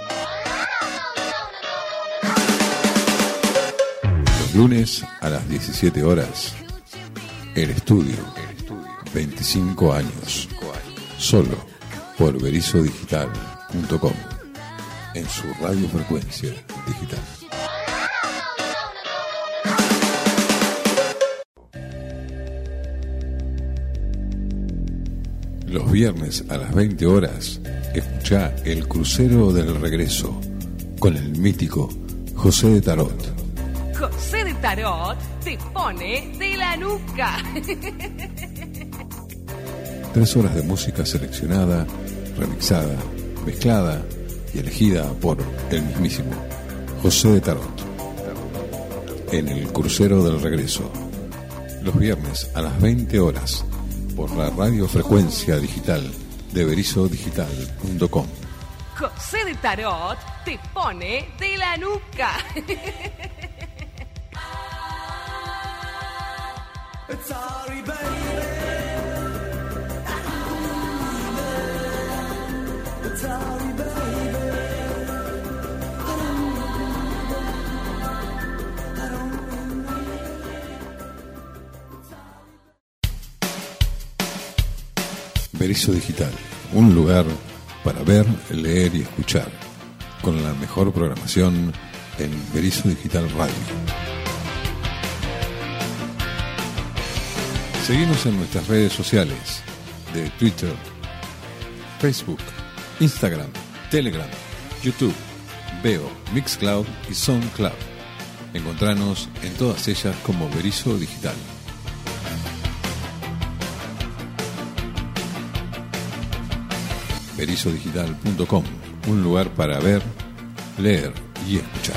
Los lunes a las diecisiete horas, El Estudio, veinticinco años, solo por Berisso Digital punto com, en su radiofrecuencia digital. Los viernes a las veinte horas, escuchá El Crucero del Regreso con el mítico José de Tarot. José de Tarot te pone de la nuca. Tres horas de música seleccionada, remixada, mezclada y elegida por el mismísimo José de Tarot. En El Crucero del Regreso, los viernes a las veinte horas, por la radiofrecuencia digital de Berisso Digital punto com. José de Tarot te pone de la nuca. Sorry, baby. Sorry, baby. Berisso Digital, un lugar para ver, leer y escuchar, con la mejor programación en Berisso Digital Radio. Seguimos en nuestras redes sociales de Twitter, Facebook, Instagram, Telegram, YouTube, Veo, Mixcloud y Soundcloud. Encontranos en todas ellas como Berisso Digital. Berisso Digital punto com, un lugar para ver, leer y escuchar.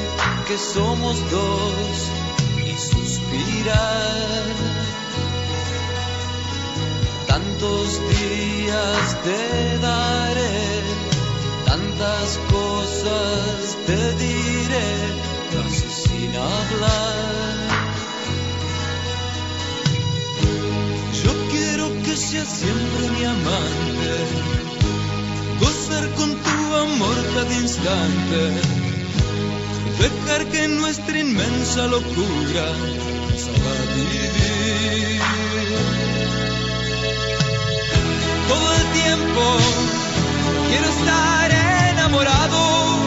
Somos dos y suspirar ¿Cuántos días te daré? Tantas cosas te diré, casi sin hablar. Yo quiero que seas siempre mi amante, gozar con tu amor cada instante, dejar que nuestra inmensa locura nos haga vivir. Todo el tiempo quiero estar enamorado,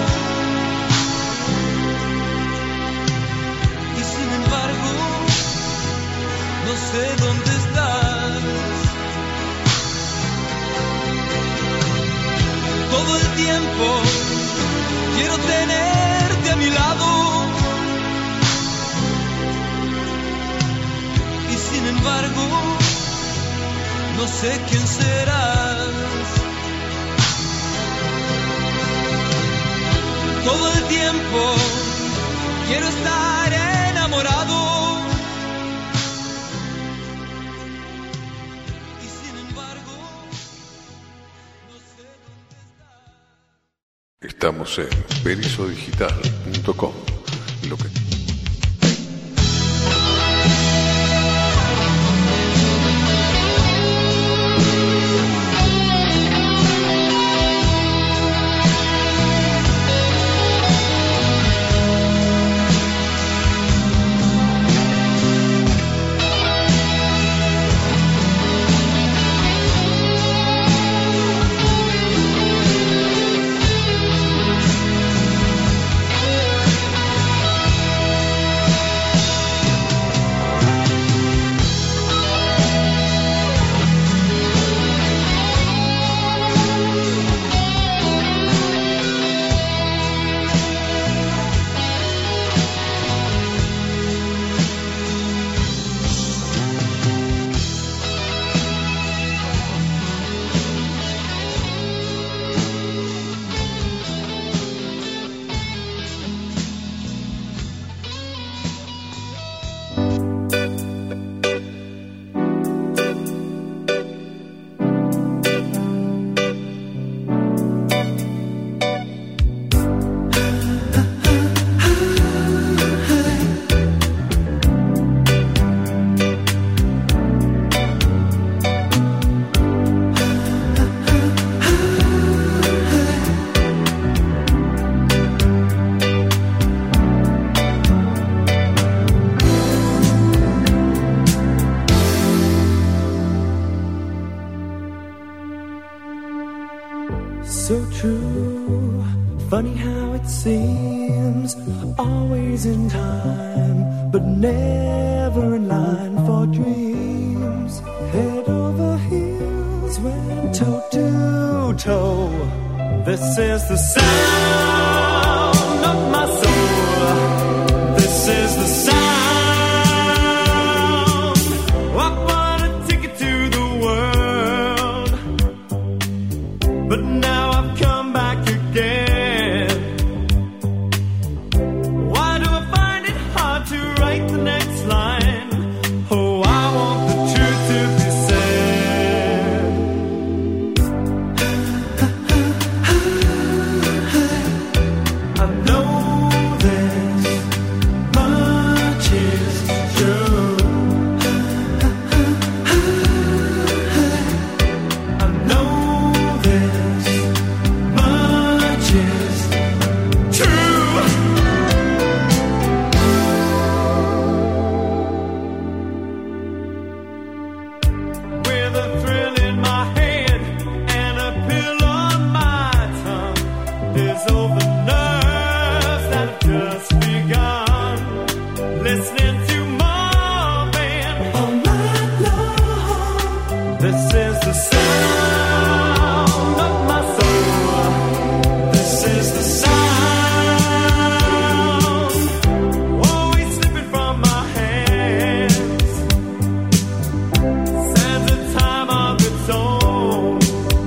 y sin embargo no sé dónde estás. Todo el tiempo quiero tenerte a mi lado, y sin embargo no sé quién serás. Todo el tiempo quiero estar enamorado, y sin embargo no sé dónde estás. Estamos en berizo digital punto com. Lo que So true, funny how it seems, always in time, but never in line for dreams. Head over heels, went toe to toe. This is the sound of my soul. This is the sound. I bought a ticket to the world, but now I've come back again. Why do I find it hard to write the next line? Oh, I want the truth to be said. I know this much is true. I know this much is true. With a thrill in my head and a pill on my tongue, there's all the nerves that have just begun. Listening to Marvin all night long. This is the sound of my soul. This is the sound, always slipping from my hands. Stands a time of its own.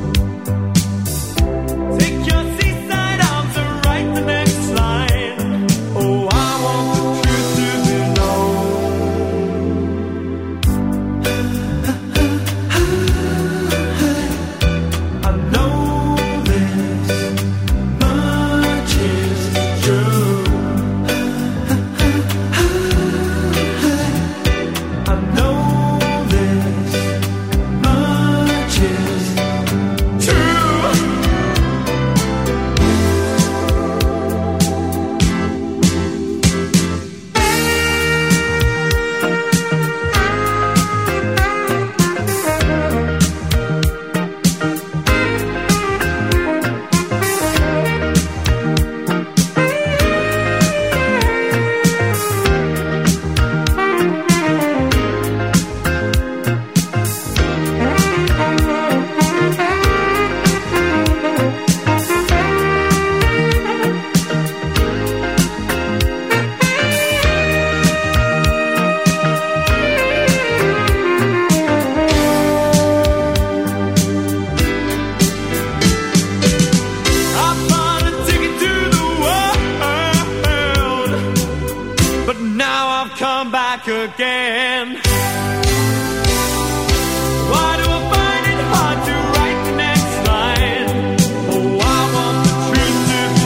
Take your seaside arms and write the next line. Oh, I want the truth to be known. back again. Why do I find it hard to write the next line? Oh, I want the truth to be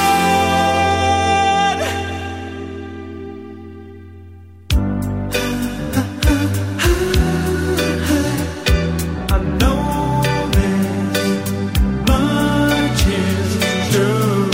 said. I know this much is true.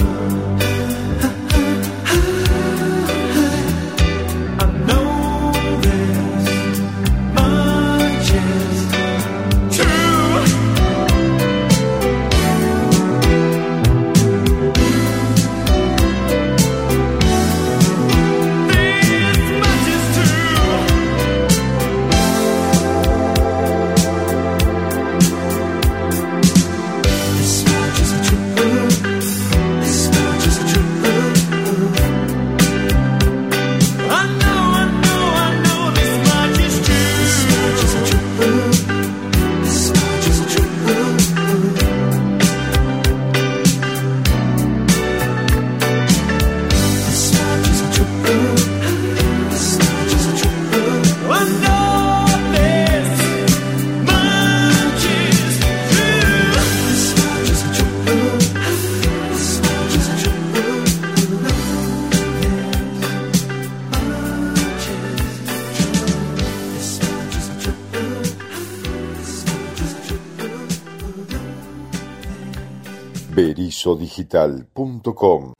berizo digital punto com.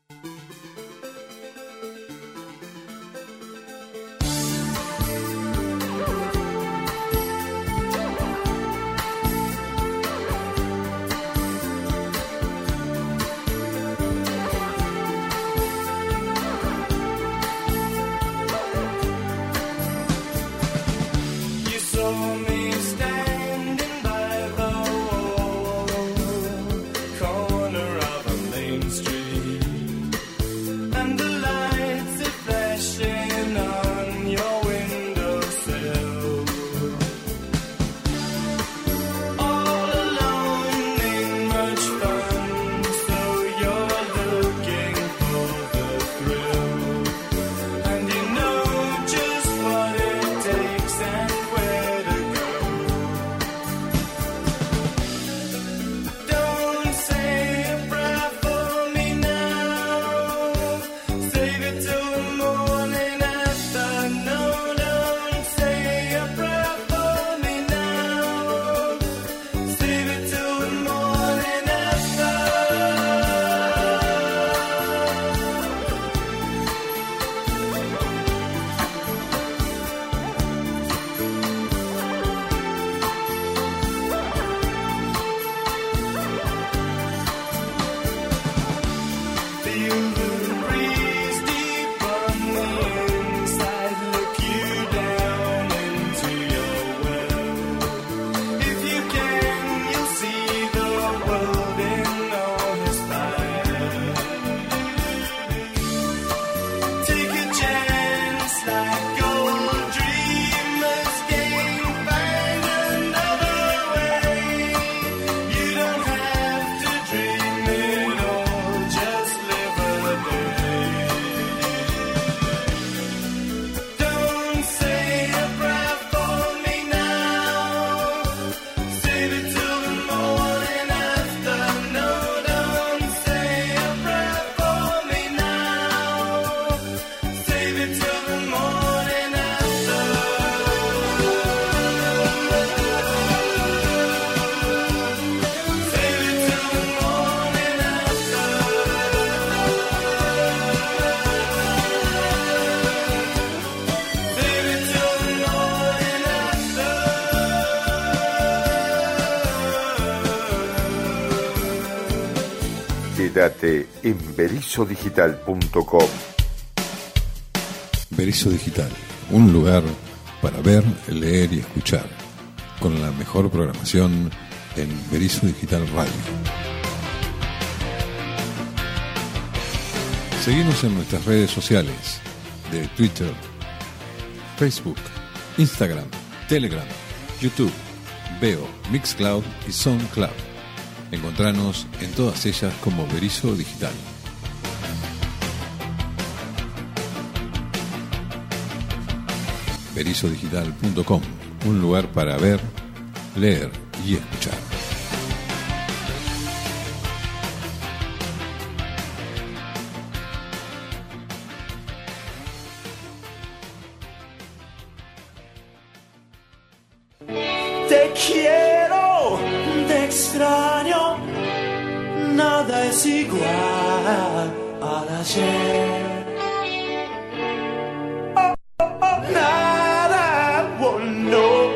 Quédate en berizo digital punto com. Berizo Digital, un lugar para ver, leer y escuchar, con la mejor programación en Berizo Digital Radio. Seguimos en nuestras redes sociales de Twitter, Facebook, Instagram, Telegram, YouTube, Veo, Mixcloud y SoundCloud. Encontranos en todas ellas como Berizo Digital. berizo digital punto com, un lugar para ver, leer y escuchar. Te quiero, te extraño, nada es igual al ayer. Oh, oh, oh, nada, oh, no.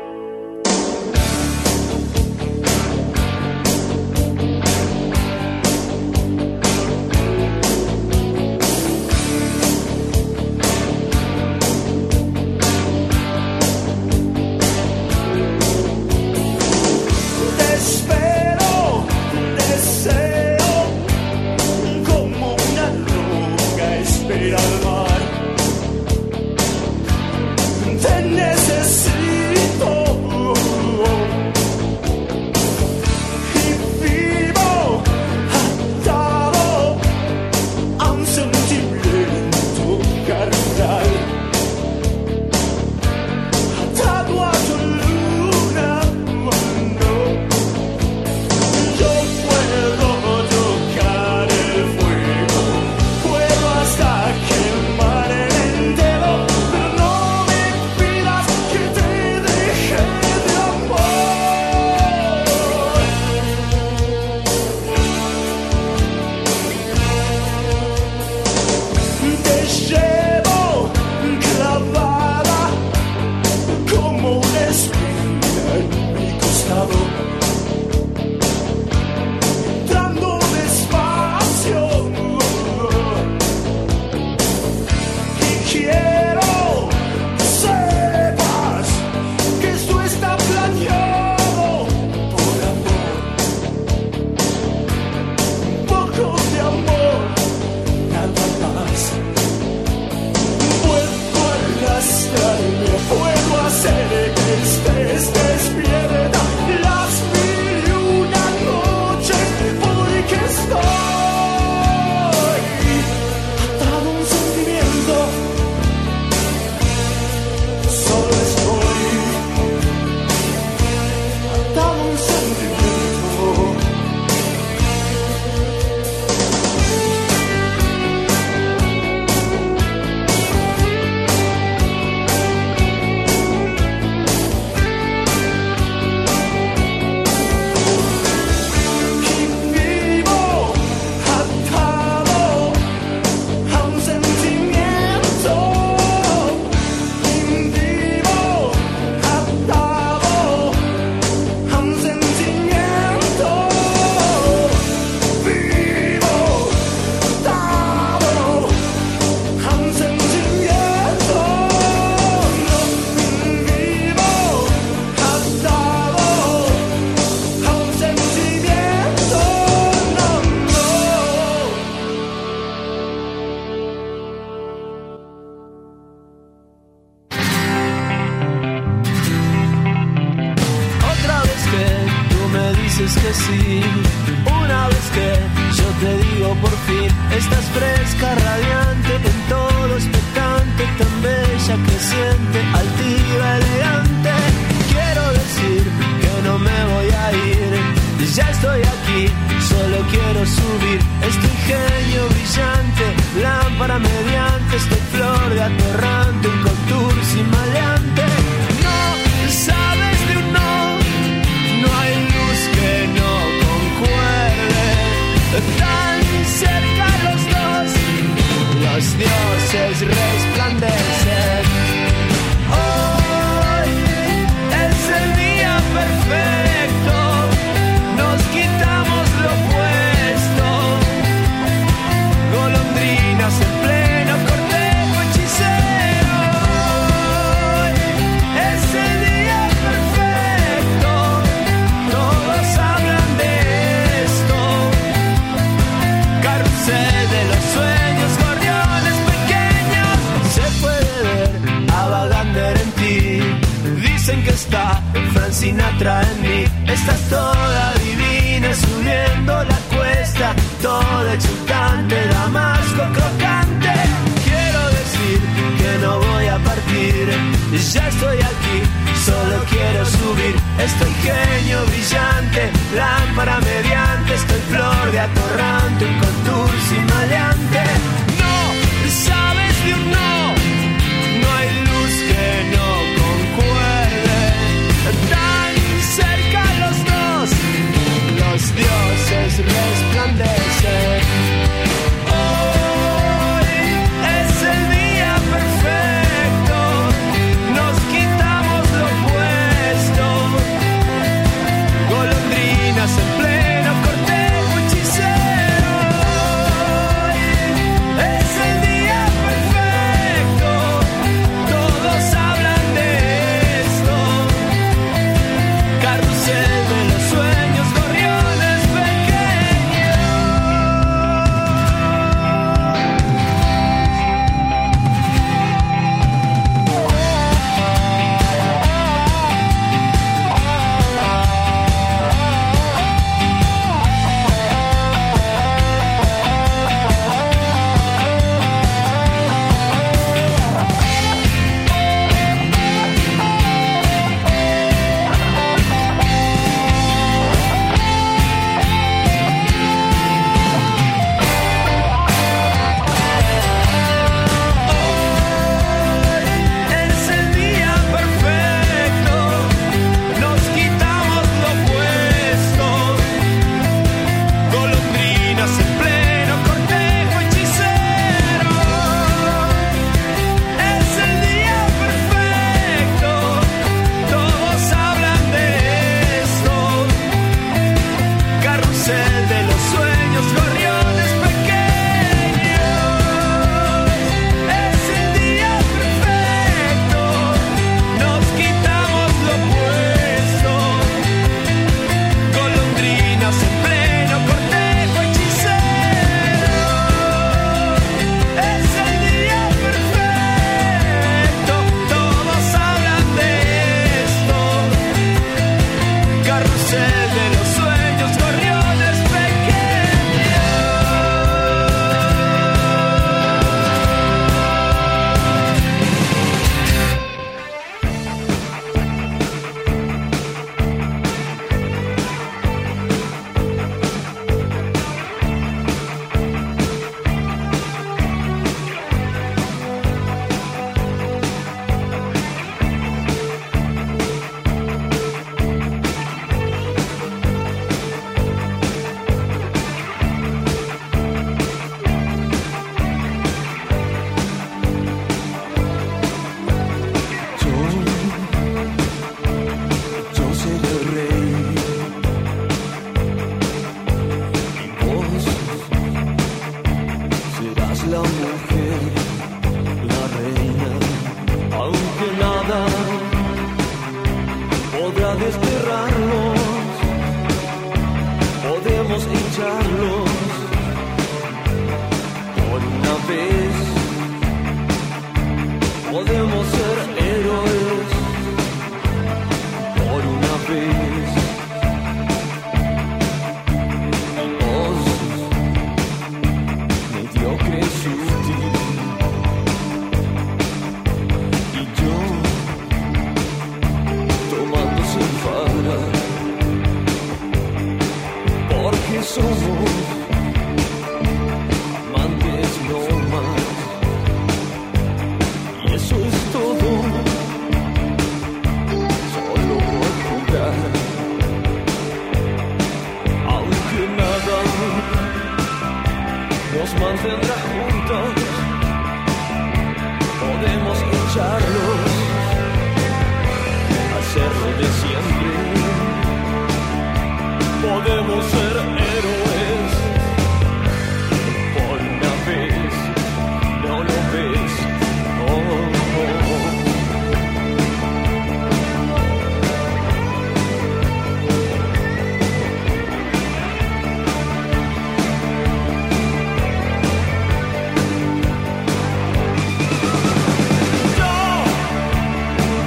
Sinatra en mí, estás toda divina subiendo la cuesta, toda exultante, Damasco crocante. Quiero decir que no voy a partir, ya estoy aquí, solo quiero subir. Estoy genio brillante, lámpara mediante, estoy flor de atorrante, un contursi maleante. No, sabes de un no, no hay luz que no concuerde. Tan cerca los dos, los dioses resplandecen. En pleno cortejo hechicero, es el día perfecto, todos hablan de esto. Carrusel de los sueños, gorriones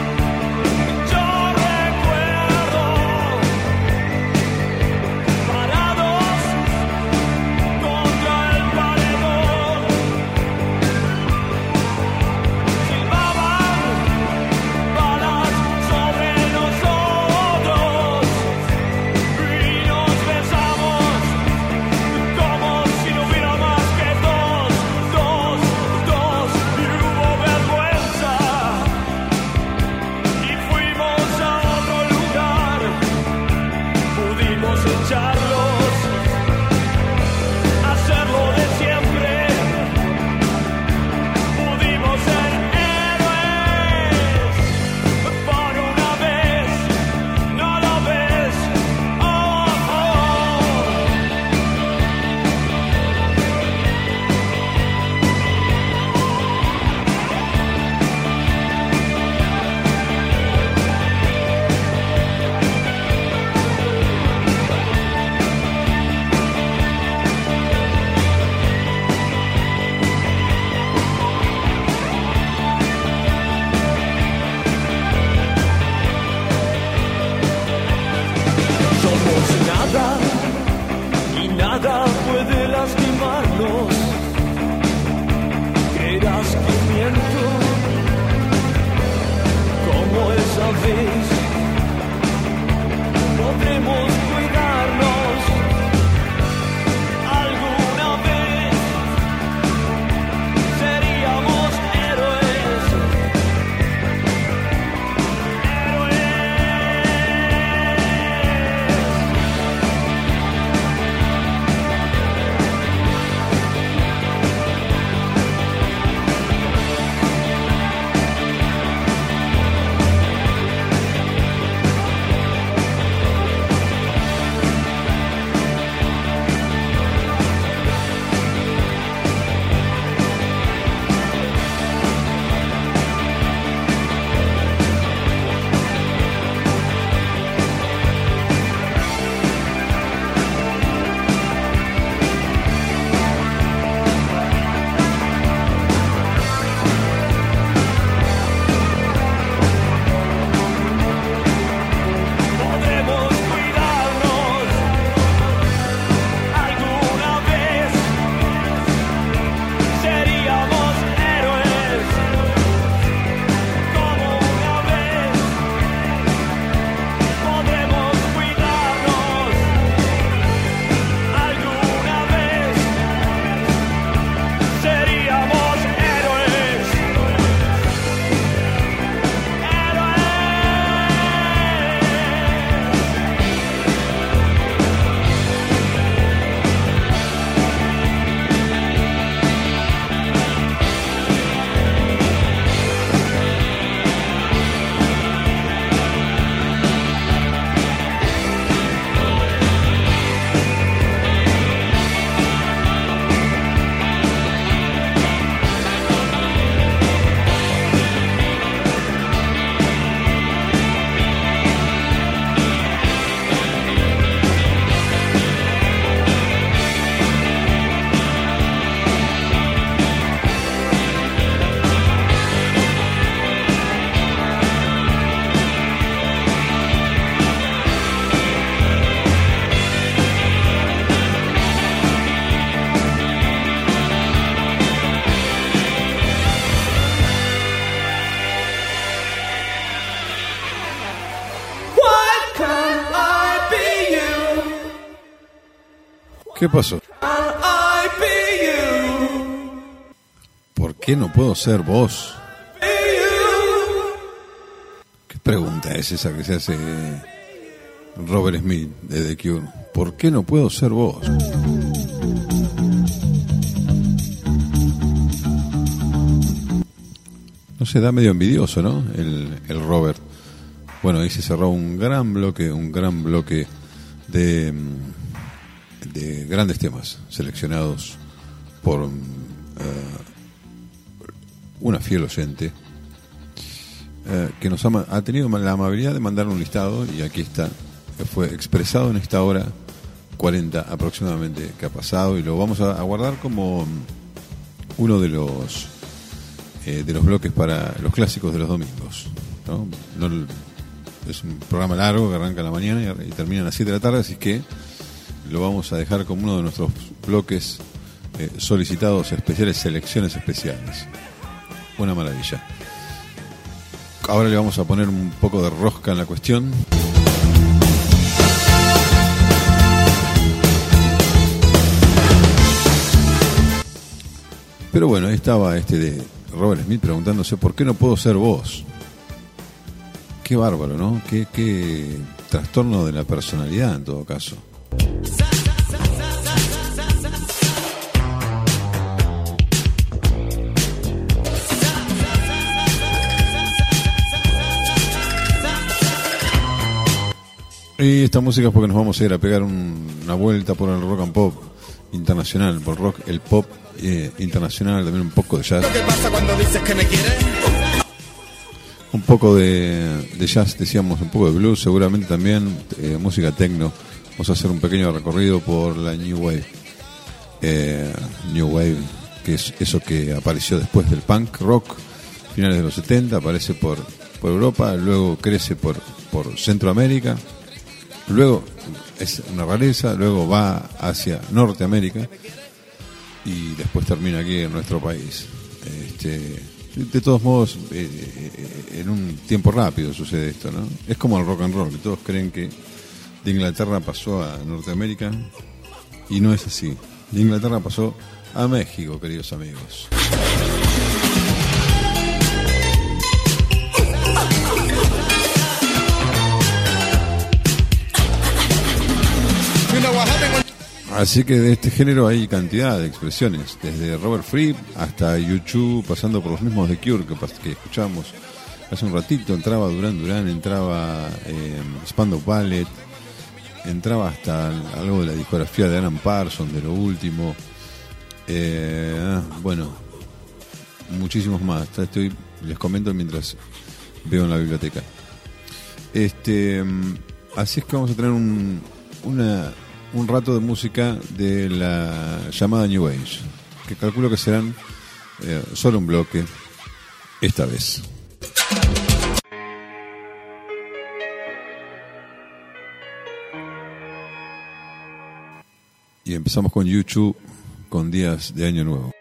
para ¿Qué pasó? ¿Por qué no puedo ser vos? ¿Qué pregunta es esa que se hace Robert Smith de The Cure? ¿Por qué no puedo ser vos? No se da medio envidioso, ¿no? El, el Robert. Bueno, ahí se cerró un gran bloque, un gran bloque de, de grandes temas seleccionados por uh, una fiel oyente uh, que nos ha, ha tenido la amabilidad de mandar un listado, y aquí está, fue expresado en esta hora cuarenta aproximadamente que ha pasado, y lo vamos a, a guardar como uno de los eh, de los bloques para los clásicos de los domingos, ¿no? No, es un programa largo que arranca a la mañana y, y termina a las siete de la tarde, así que lo vamos a dejar como uno de nuestros bloques eh, solicitados especiales, selecciones especiales. Una maravilla. Ahora le vamos a poner un poco de rosca en la cuestión. Pero bueno, ahí estaba este de Robert Smith preguntándose por qué no puedo ser vos. Qué bárbaro, ¿no? Qué, qué trastorno de la personalidad en todo caso. Y esta música es porque nos vamos a ir a pegar un, una vuelta por el rock and pop internacional, por rock, el pop eh, internacional, también un poco de jazz. ¿Qué pasa cuando dices que me quieres? Un poco de, de jazz, decíamos, un poco de blues, seguramente también eh, música techno. Vamos a hacer un pequeño recorrido por la New Wave. Eh, New Wave, que es eso que apareció después del punk rock, finales de los setenta, aparece por, por Europa, luego crece por, por Centroamérica, luego es una rareza, luego va hacia Norteamérica y después termina aquí en nuestro país. Este... De todos modos, eh, eh, en un tiempo rápido sucede esto, ¿no? Es como el rock and roll, que todos creen que de Inglaterra pasó a Norteamérica, y no es así. De Inglaterra pasó a México, queridos amigos. Así que de este género hay cantidad de expresiones, desde Robert Fripp hasta U dos, pasando por los mismos de Cure que, que escuchamos hace un ratito. Entraba Duran Duran, entraba eh, Spandau Ballet, entraba hasta algo de la discografía de Alan Parsons, de lo último. Eh, bueno, muchísimos más. Estoy, les comento mientras veo en la biblioteca. Este, así es que vamos a tener un, una... un rato de música de la llamada New Age, que calculo que serán eh, solo un bloque esta vez. Y empezamos con U dos, con Días de Año Nuevo.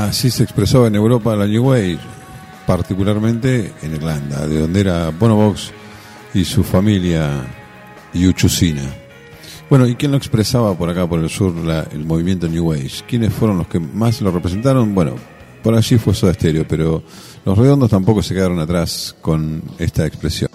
Así se expresaba en Europa la New Wave, particularmente en Irlanda, de donde era Bono Vox y su familia Yuchusina. Bueno, ¿y quién lo expresaba por acá, por el sur, la, el movimiento New Wave? ¿Quiénes fueron los que más lo representaron? Bueno, por allí fue Soda Stereo, pero los Redondos tampoco se quedaron atrás con esta expresión.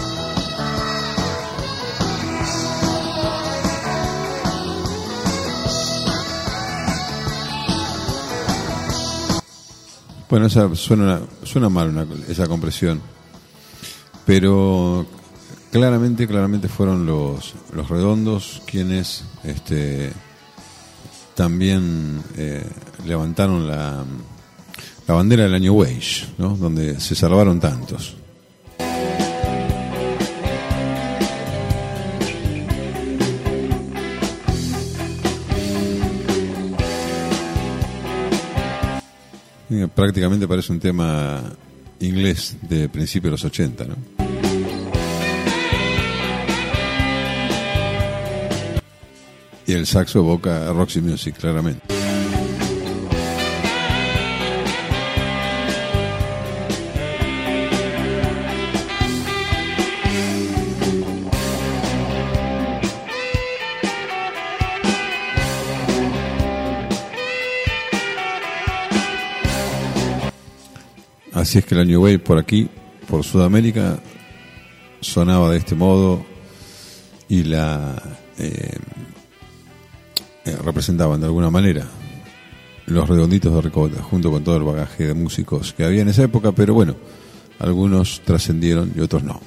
Bueno, esa suena, suena mal una, esa compresión, pero claramente, claramente fueron los, los Redondos quienes este, también eh, levantaron la, la bandera del New Wave, ¿no? Donde se salvaron tantos. Prácticamente parece un tema inglés de principios de los ochenta, ¿no? Y el saxo evoca a Roxy Music, claramente. Así es que la New Wave por aquí, por Sudamérica, sonaba de este modo y la eh, eh, representaban de alguna manera los Redonditos de Ricota, junto con todo el bagaje de músicos que había en esa época, pero bueno, algunos trascendieron y otros no.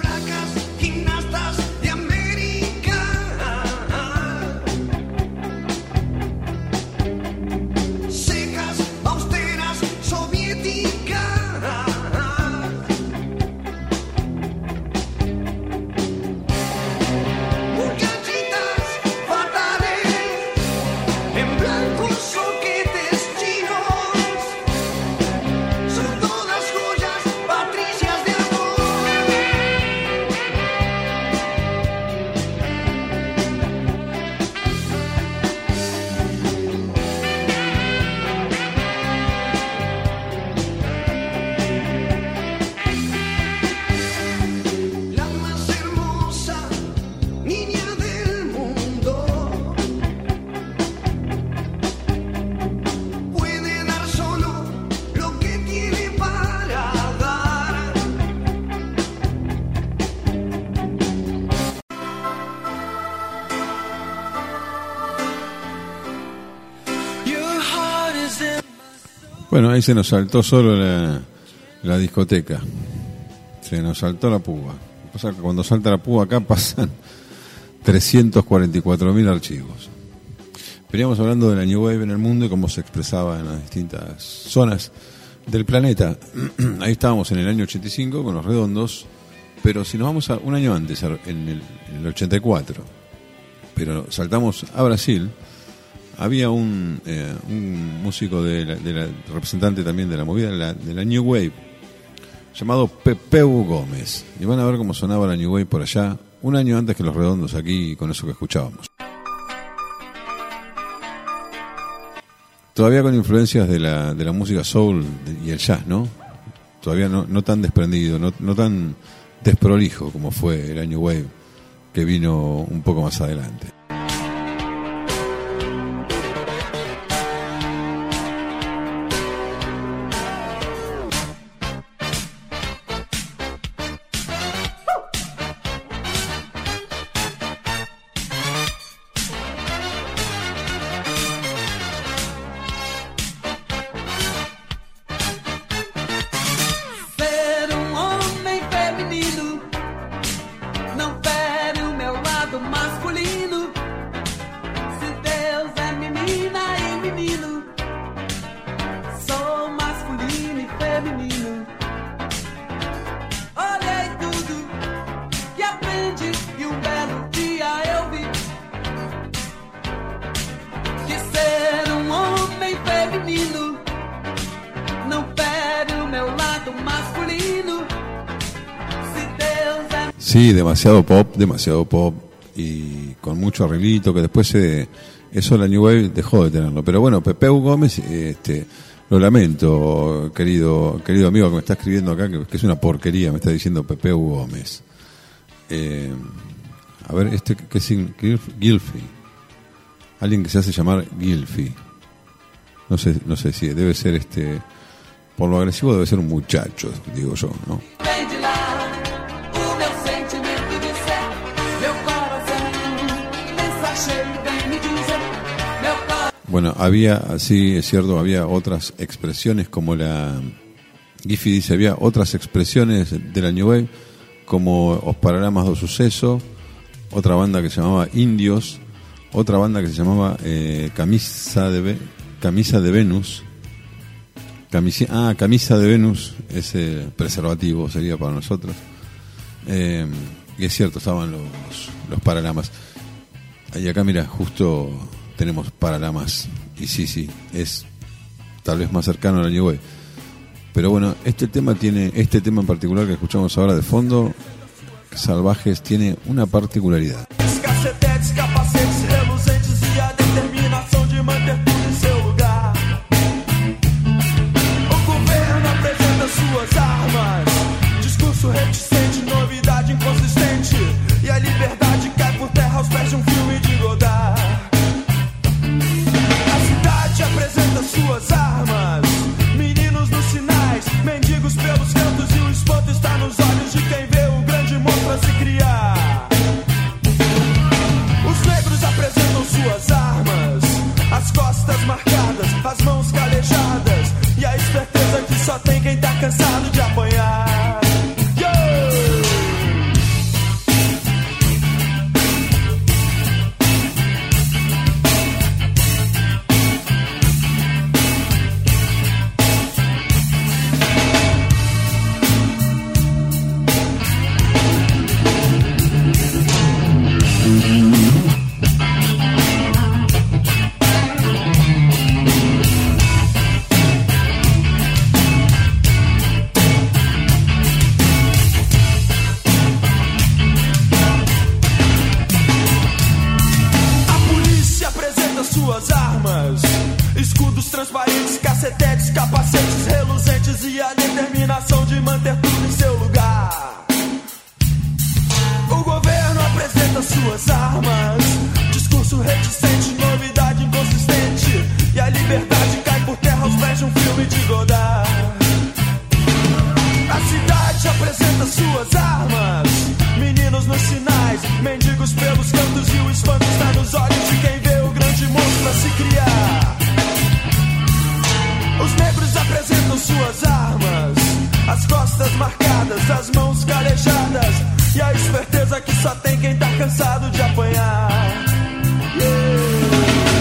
Bueno, ahí se nos saltó solo la, la discoteca. Se nos saltó la púa. O sea, que cuando salta la púa acá pasan trescientos cuarenta y cuatro mil archivos. Veníamos hablando de la New Wave en el mundo y cómo se expresaba en las distintas zonas del planeta. Ahí estábamos en el año ochenta y cinco con los Redondos, pero si nos vamos a un año antes, en el, en el ochenta y cuatro, pero saltamos a Brasil, había un, eh, un músico de la, de la, representante también de la movida de la, de la New Wave, llamado Pepeu Gómez, y van a ver cómo sonaba la New Wave por allá un año antes que los Redondos aquí, con eso que escuchábamos. Todavía con influencias de la, de la música soul y el jazz, ¿no? Todavía no, no tan desprendido, no, no tan desprolijo como fue la New Wave, que vino un poco más adelante. Sí, demasiado pop, demasiado pop y con mucho arreglito que después se, eso la New Wave dejó de tenerlo. Pero bueno, Pepeu Gómez este, Lo lamento, querido querido amigo que me está escribiendo acá, que, que es una porquería, me está diciendo Pepe Gómez. Eh, a ver, este ¿qué significa? Gilfy. Alguien que se hace llamar Gilfy. No sé, no sé si debe ser este, por lo agresivo debe ser un muchacho, digo yo, ¿no? Vem de lá, o meu sentimento disser, meu coração, mensageiro vem me dizer, meu coração. Bueno, había, sí, es cierto, había otras expresiones como la... Giffy dice, había otras expresiones de la New Wave, como Os Paralamas do Suceso, otra banda que se llamaba Indios, otra banda que se llamaba eh, Camisa de Ve- Camisa de Venus. Camisi- ah, Camisa de Venus, ese preservativo sería para nosotros. Eh, y es cierto, estaban los, los Paralamas. Y acá, mira, justo... tenemos Paralamas, y sí, sí, es tal vez más cercano a la New Wave. Pero bueno, este tema tiene, este tema en particular que escuchamos ahora de fondo, Salvajes, tiene una particularidad. Cacetetes, capacetes reluzentes e a determinação de manter tudo em seu lugar. O governo apresenta suas armas, discurso reticente, novidade inconsistente, e a liberdade cai por terra aos pés de um filme de Godard. Apresenta suas armas, meninos nos sinais, mendigos pelos cantos, e o espanto está nos olhos de quem vê o grande monstro a se criar. Os negros apresentam suas armas, as costas marcadas, as mãos calejadas, e a esperteza que só tem quem tá cansado de apanhar. Yo! Escudos transparentes, cacetetes, capacetes reluzentes e a determinação de manter tudo em seu lugar. O governo apresenta suas armas, discurso reticente, novidade inconsistente, e a liberdade cai por terra aos pés de um filme de Godard. A cidade apresenta suas armas, meninos nos sinais, mendigos pelos cantos, e o espanto está nos olhos de quem vê o grande monstro a se criar. Os negros apresentam suas armas, as costas marcadas, as mãos calejadas, e a esperteza que só tem quem tá cansado de apanhar. Yeah.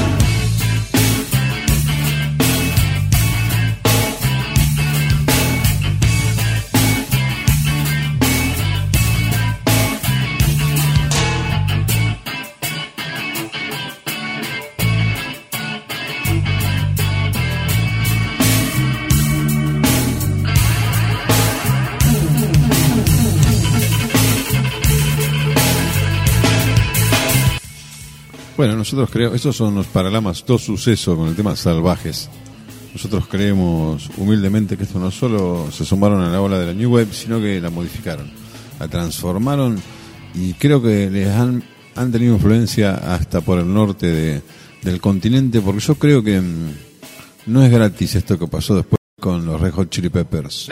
Bueno, nosotros creemos, estos son los Paralamas do Suceso con el tema Salvajes. Nosotros creemos humildemente que esto no solo se sumaron a la ola de la New Wave, sino que la modificaron, la transformaron, y creo que les han, han tenido influencia hasta por el norte de, del continente, porque yo creo que mmm, no es gratis esto que pasó después con los Red Hot Chili Peppers.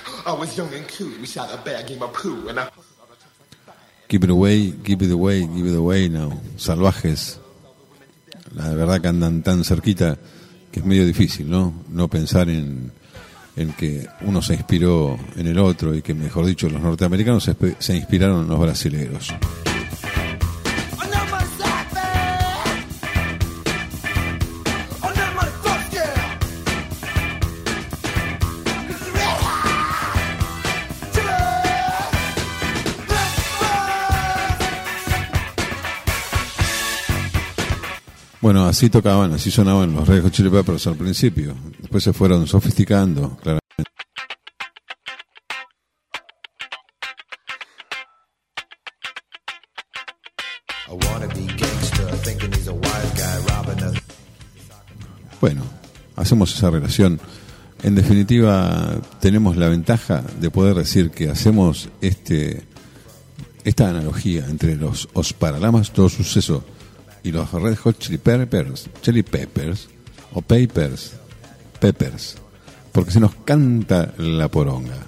Keep it away, keep it away, keep it away now. Salvajes. La verdad que andan tan cerquita que es medio difícil, ¿no? No pensar en, en que uno se inspiró en el otro y que, mejor dicho, los norteamericanos se, se inspiraron en los brasileros. Bueno, así tocaban, así sonaban los Red Hot Chili Peppers al principio. Después se fueron sofisticando, claramente. Bueno, hacemos esa relación En definitiva, tenemos la ventaja de poder decir que hacemos este esta analogía entre los Os Paralamas Todo Suceso y los Red Hot Chili Peppers, Chili Peppers o Papers, Peppers, porque se nos canta la poronga.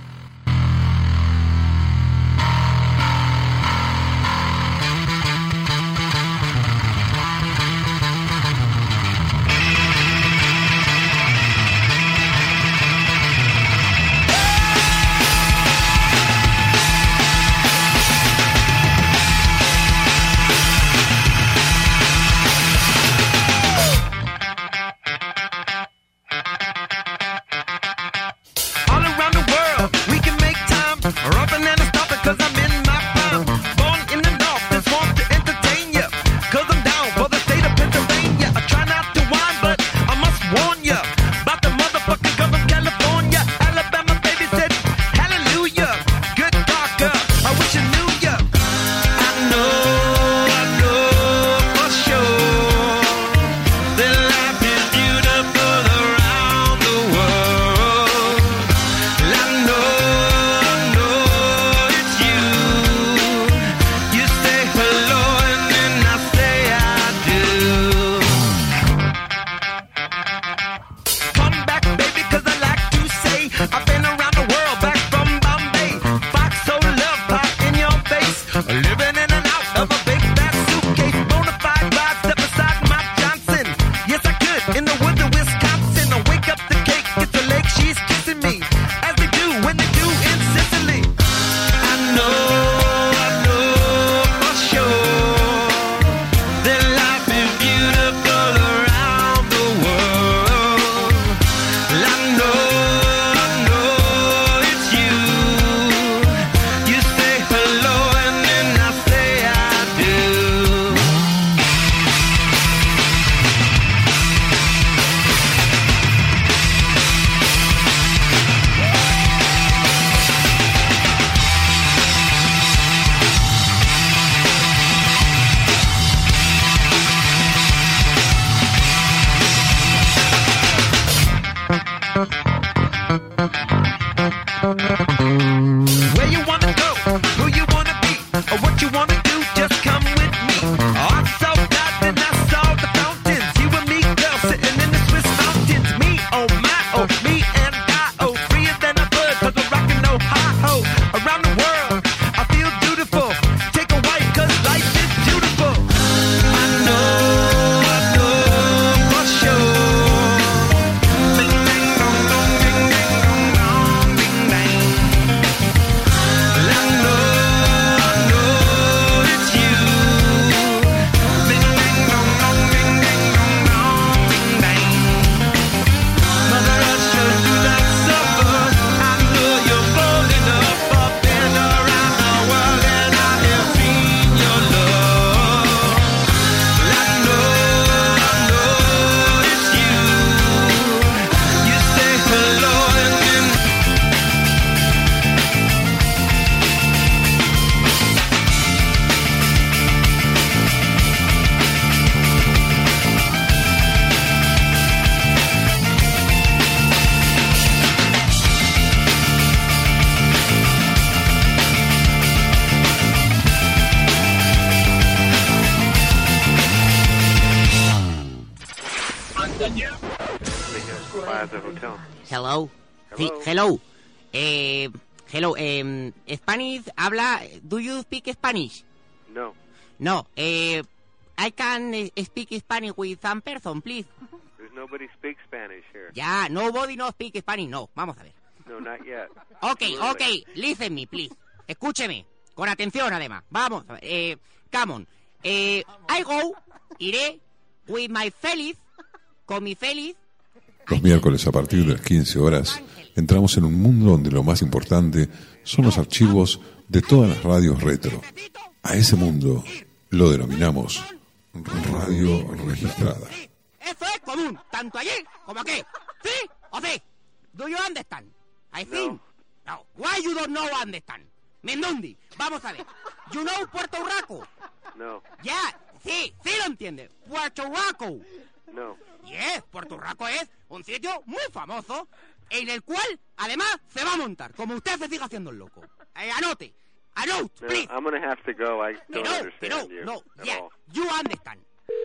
Hello. Sí, hello. Eh, hello. Eh, Spanish habla. Do you speak Spanish? No. No. Eh, I can speak Spanish with some person, please. There's nobody speaks Spanish here. Ya, nobody no speak Spanish. No, vamos a ver. No, not yet. Okay, okay. Listen me, please. Escúcheme. Con atención, además. Vamos a ver. Eh, come on. Eh, I go, iré, with my Feliz, con mi Feliz. Los miércoles a partir de las quince horas entramos en un mundo donde lo más importante son los archivos de todas las radios retro. A ese mundo lo denominamos radio registrada. Eso es común, tanto allí como aquí. ¿Sí o sí? Do you understand? I think. No. Why you don't know understand? Mendundi, vamos a ver. You know Puerto Rico? No. Ya, yeah, sí, sí lo entiende. Puerto Rico. No. Yes, Porturraco es un sitio muy famoso en el cual, además, se va a montar, como usted se sigue haciendo el loco. Eh, anote, anote, No, please. I'm going to have to go. I don't No, understand no, you no, at yeah, all. you understand.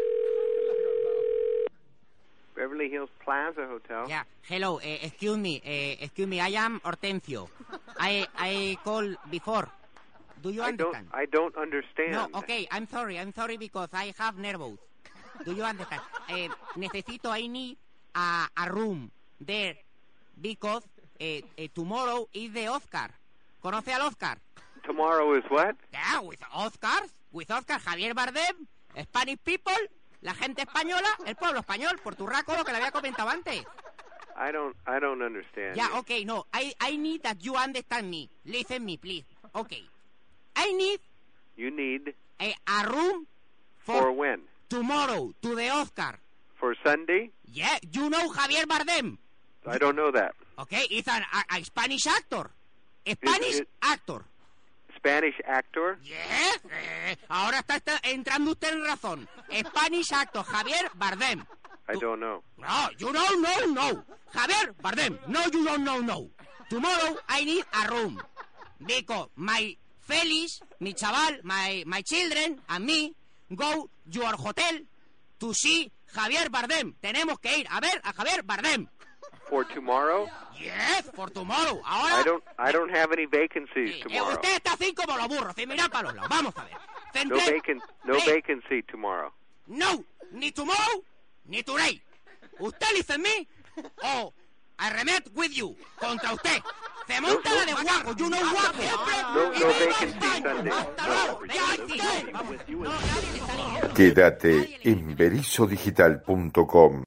Beverly Hills Plaza Hotel. Yeah, hello, uh, excuse me, uh, excuse me, I am Hortensio. I I call before. Do you I don't, understand? I don't understand. No, okay, I'm sorry, I'm sorry because I have nervous. Do you understand? Eh, necesito, I need a, a room there because eh, eh, tomorrow is the Oscar. ¿Conoce al Oscar? Tomorrow is what? Yeah, with Oscars, with Oscar, Javier Bardem, Spanish people, la gente española, el pueblo español, Porturraco, lo que le había comentado antes. I don't, I don't understand. Yeah, you. okay, no, I, I need that you understand me. Listen me, please. Okay. I need You need a, a room for for when? tomorrow to the Oscar. For Sunday? Yeah, you know Javier Bardem. I don't know that. Okay, he's an, a, a Spanish actor. Spanish it- actor. Spanish actor? Yes, eh, ahora está, está entrando usted en razón. Spanish actor, Javier Bardem. I don't know. No, you don't know, no. Javier Bardem, no, you don't know, no. Tomorrow I need a room. Because my Felix, mi chaval, my, my children, and me, go your hotel to see Javier Bardem. Tenemos que ir a ver a Javier Bardem. For tomorrow? Yes, for tomorrow. Ahora... I don't, I don't have any vacancies Eh, tomorrow. usted está así como los burros, sin mirar para los lados. Vamos a ver. No Centre- vacant, no Hey, vacancy tomorrow. No, ni tomorrow, ni today. Usted listen me, o I remit with you, contra usted. Se monta la de guapo, you know guapo. No, Y no viva vacancy España. Sunday. Hasta luego. Ya, sí. Quédate en berizodigital punto com.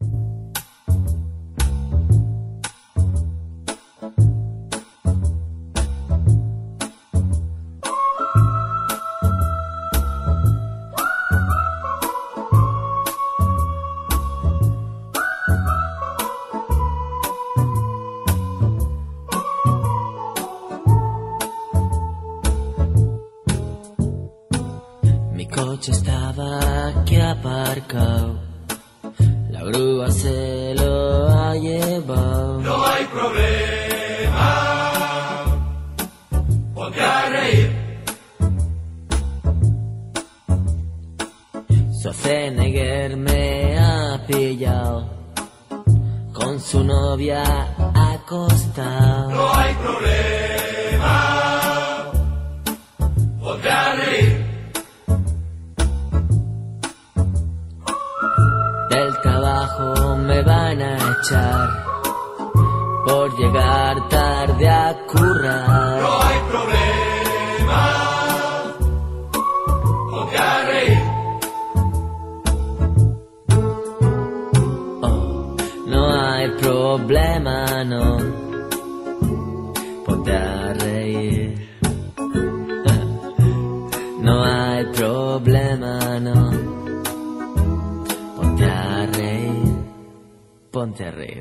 Mi coche estaba aquí aparcado, la grúa se lo ha llevado. No hay problema, ponte a reír. Schwarzenegger me ha pillado, con su novia acostado. No hay problema, ponte a reír. Del trabajo me van a echar por llegar tarde a currar. No hay problema, ponte a reír. No hay problema, no. Ponte a reír. No hay problema, no. Ponte a reír. Ponte a reír.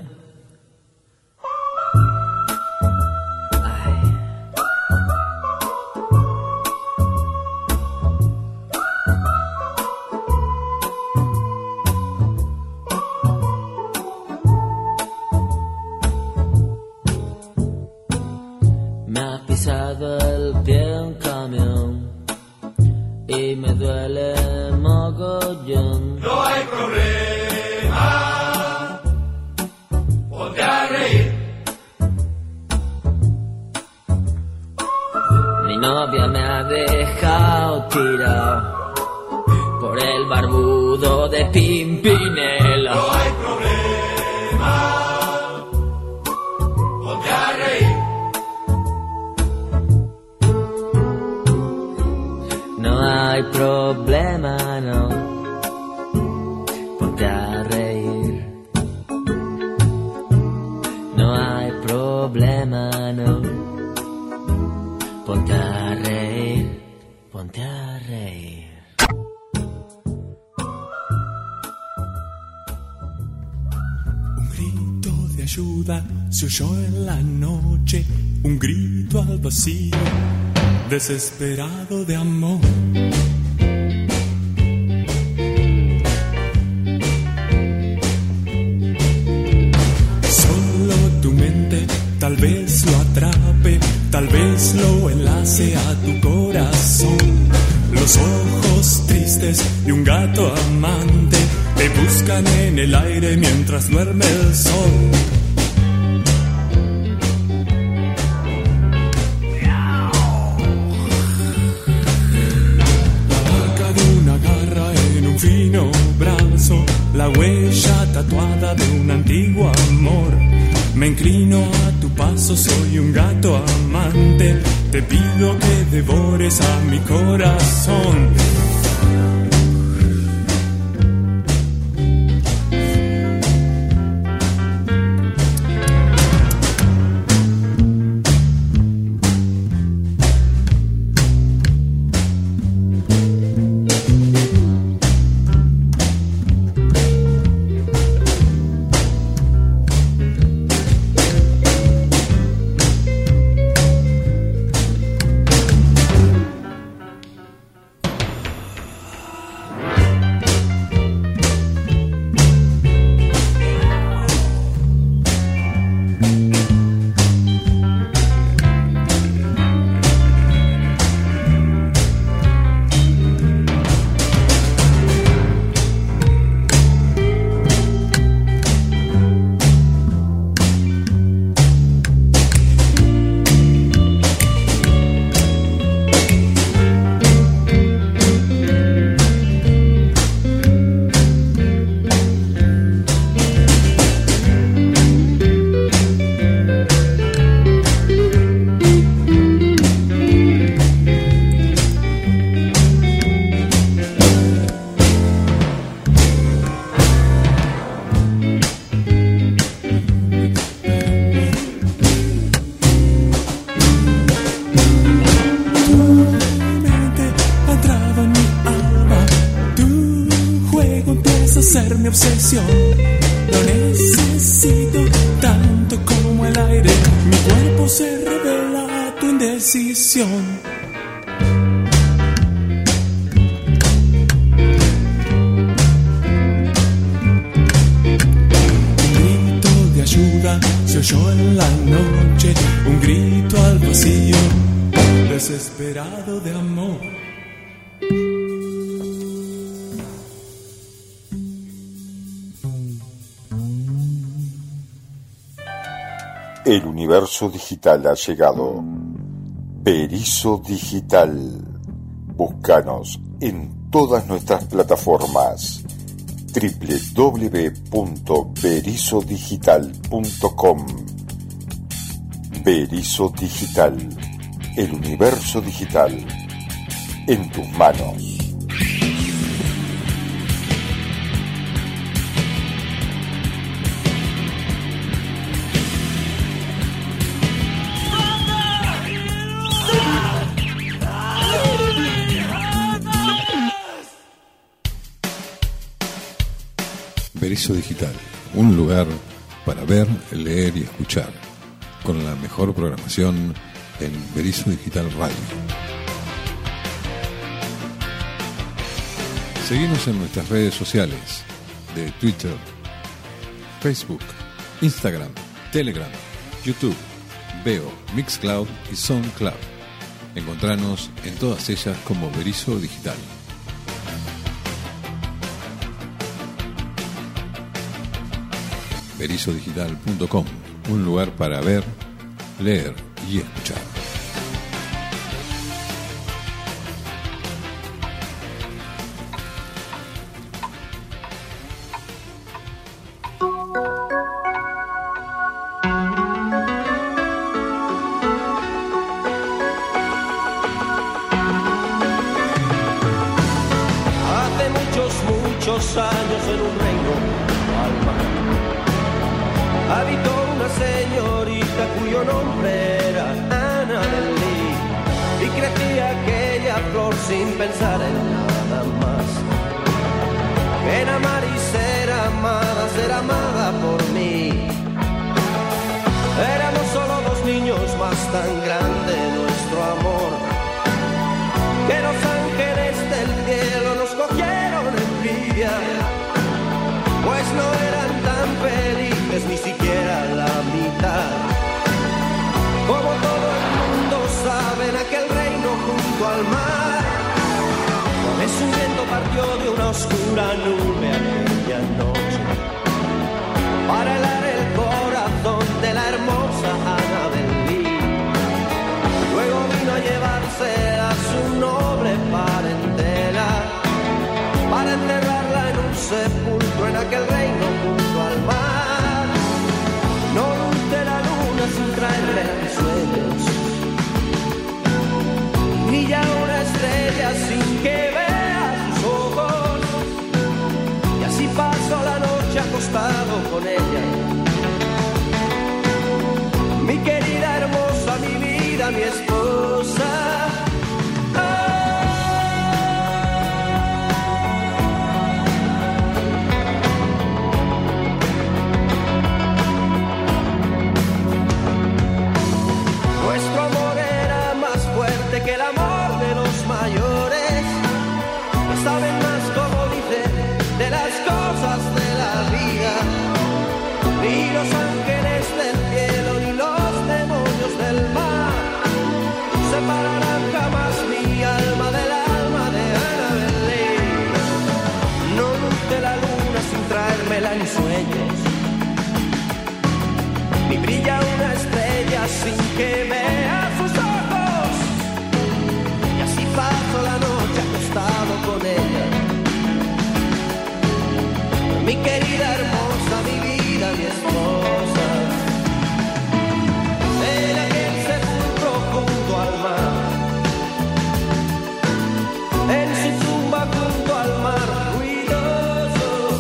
Me ha pisado el pie un camión y me duele mogollón. No hay problema, ponte a reír. Mi novia me ha dejado tirado por el barbudo de Pimpinela. No hay problema, ponte a reír. No hay problema, no. Ponte a reír. No hay problema, no. Ponte a reír. Ponte a reír. Un grito de ayuda se oyó en la noche, un grito al vacío, desesperado de amor. gato amante te buscan en el aire mientras duerme el sol. Fino brazo, la huella tatuada de un antiguo amor. Me inclino a tu paso, soy un gato amante. Te pido que devores a mi corazón. Obsesión, lo necesito tanto como el aire. Mi cuerpo se revela a tu indecisión. Un grito de ayuda se oyó en la noche, un grito al vacío, desesperado de amor. El universo digital ha llegado. Berizo Digital. Búscanos en todas nuestras plataformas. doble u doble u doble u punto berizo digital punto com. Berizo Digital. El universo digital en tus manos. Berizo Digital, un lugar para ver, leer y escuchar, con la mejor programación en Berizo Digital Radio. Seguimos en nuestras redes sociales de Twitter, Facebook, Instagram, Telegram, YouTube, Veo, Mixcloud y Soundcloud. Encontranos en todas ellas como Berizo Digital. berizo digital punto com, un lugar para ver, leer y escuchar. Hace muchos, muchos años en un reino al mar habitó una señorita cuyo nombre era Ana del Lee, y crecía aquella flor sin pensar en nada más que en amar y ser amada, ser amada por mí. Éramos solo dos niños, más tan grande nuestro amor que los ángeles del cielo nos cogieron envidia, pues no eran tan felices ni siquiera la mitad. Como todo el mundo sabe, en aquel reino junto al mar, una vez un viento partió de una oscura nube aquella noche para helar el corazón de la hermosa Annabel Lee. Luego vino a llevarse a su noble parentela para enterrarla en un sepulcro en aquel reino junto al mar. No lute la luna sin traerle mis sueños, brilla una estrella sin que vea sus ojos, y así paso la noche acostado con ella. Mi querida, hermosa, mi vida, mi esposa. Nuestro amor era más fuerte que el amor de los mayores, no saben más, como dicen, de las cosas de la vida. Ni los ángeles del cielo ni los demonios del mar separarán jamás mi alma del alma de Annabel Lee. No luce la luna sin traérmela en sueños, ni brilla una estrella sin que vea sus ojos, y así paso la noche acostado con ella. Mi querida, hermosa, mi vida, mi esposa. En aquel sepulcro junto al mar, en su tumba junto al mar, ruidoso.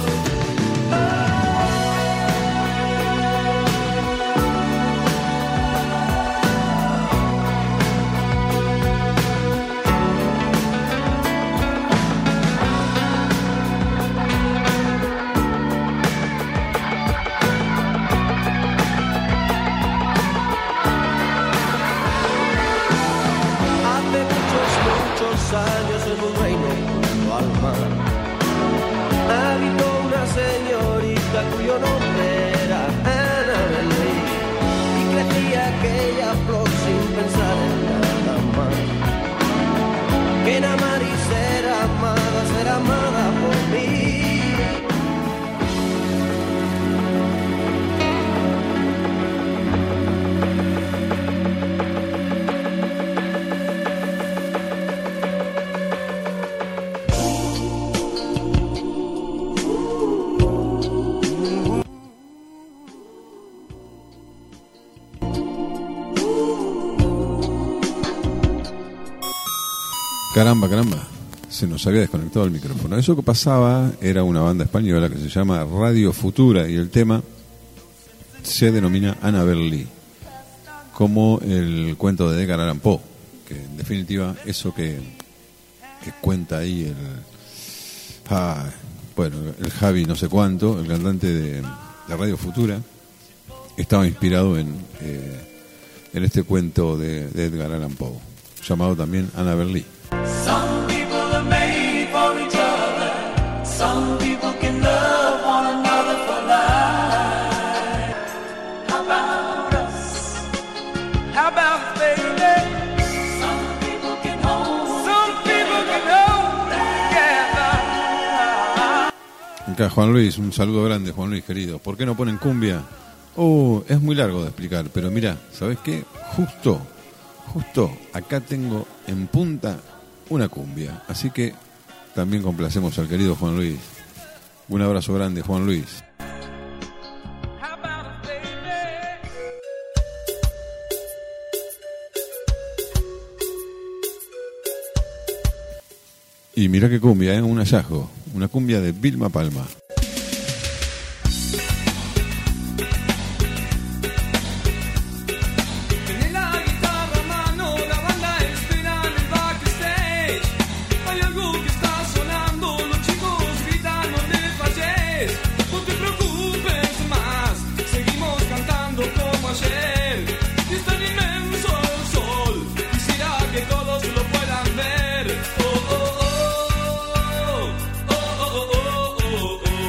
Años en un reino junto al mar habitó una señorita cuyo nombre era Annabel Lee, y crecía aquella flor sin pensar en nada más que en amar y ser amada, ser amada por mí. Caramba, caramba, se nos había desconectado el micrófono. Eso que pasaba era una banda española que se llama Radio Futura, y el tema se denomina Annabel Lee, como el cuento de Edgar Allan Poe, que en definitiva eso que, que cuenta ahí el ah, bueno, el Javi no sé cuánto, el cantante de, de Radio Futura, estaba inspirado en, eh, en este cuento de, de Edgar Allan Poe, llamado también Annabel Lee. Some people are made for each other. Some people can love one another for life. How about us? How about baby? Some people can hold. Some people can hold together. Acá Juan Luis, un saludo grande, Juan Luis querido. ¿Por qué no ponen cumbia? Oh, es muy largo de explicar, pero mira, ¿sabes qué? Justo, justo acá tengo en punta una cumbia, así que también complacemos al querido Juan Luis. Un abrazo grande, Juan Luis. Y mira qué cumbia, ¿eh? Un hallazgo, una cumbia de Vilma Palma. Oh, oh, oh, oh, oh, oh, oh.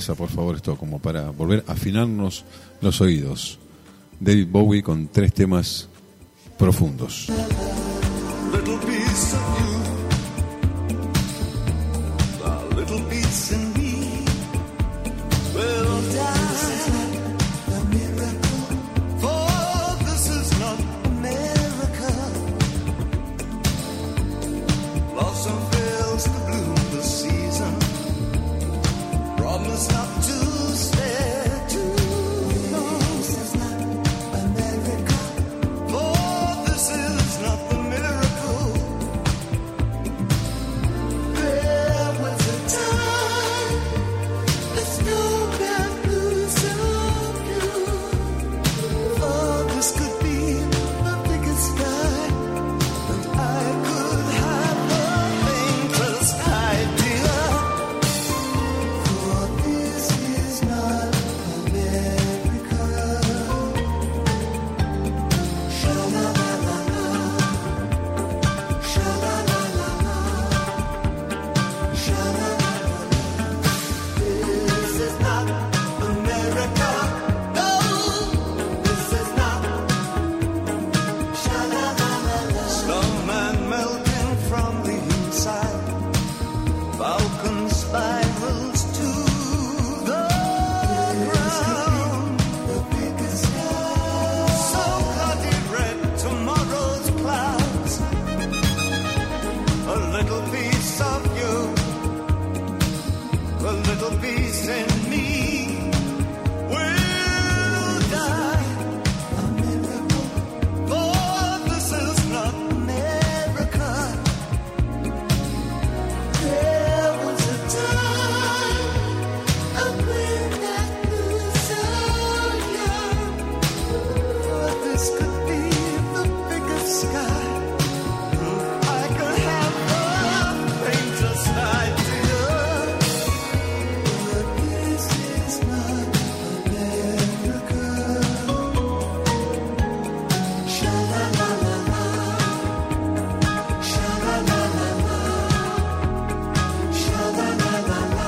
cabeza, por favor, esto como para volver a afinarnos los oídos. David Bowie con tres temas profundos. Little piece of you, a little piece in me will die. A miracle, for this is not America. Blossom fails to bloom this season. Promise not to stare too long. This is not America. For this is not the miracle. There was a time the snow blue so blue. Oh, this could be the biggest sky, and I could have the faintest idea. For this is not America. Sha-la-la-la-la, sha-la-la-la-la, sha-la-la-la-la. This is not America. No, this is not. Sha-la-la-la-la. Snowman melting from the inside. Falcon spirals to the ground. The biggest sky. So bloody red, tomorrow's clouds. A little piece of you, a little piece in me will die. A miracle, for this is not America. There was a time when that blue so young. Oh, this could be the biggest sky. I could have the faintest idea. But this is not America. Sha-la-la-la-la, sha-la-la-la-la, sha-la-la-la-la.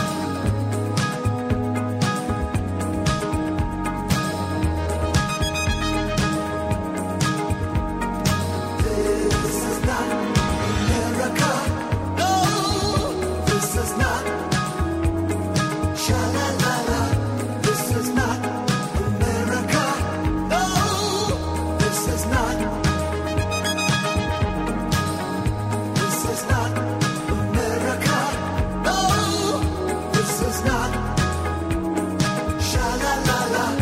This is not America. No, this is not. Sha-la-la-la. This is not America. No, this is not. This is not America. No, this is not. Sha-la-la-la.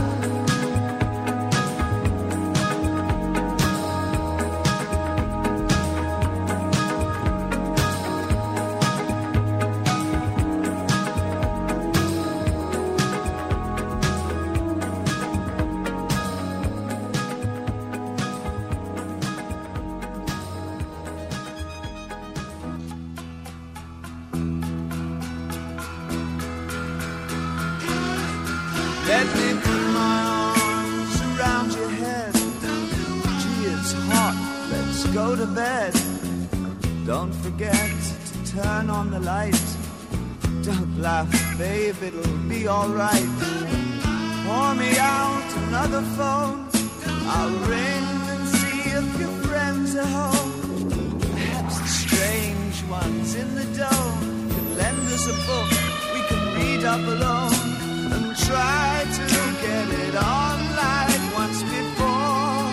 Let me put my arms around your head. Gee, it's hot. Let's go to bed. Don't forget to turn on the light. Don't laugh, babe, it'll be alright. Pour me out another phone. I'll ring and see if your friends are home. Perhaps the strange ones in the dome can lend us a book we can read up alone. And try to get it on like once before.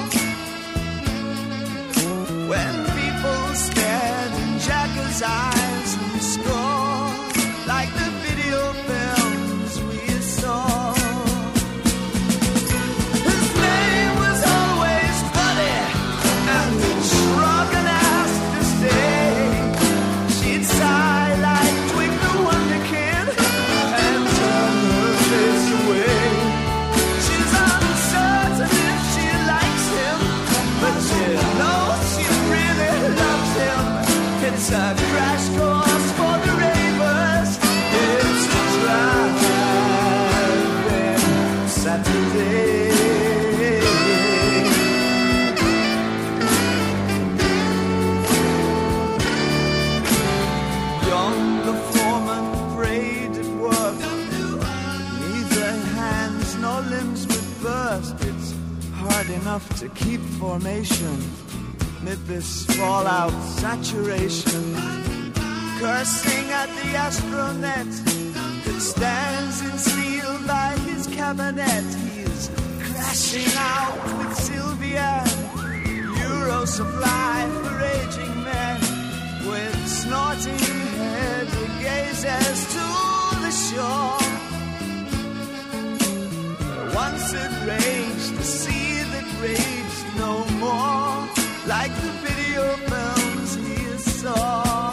When people stared in Jagger's eyes and scored like the video films we saw. His name was always Buddy, and he'd shrug and ask to stay. She'd sigh like Twig the Wonder Kid and turn hands, no limbs would burst. It's hard enough to keep formation mid this fallout saturation. Cursing at the astronet that stands in steel by his cabinet. He's crashing out with Sylvia, Euro supply for aging men. With snorting head, he gazes to the shore. Once it raged, the sea that raged no more, like the video films he saw.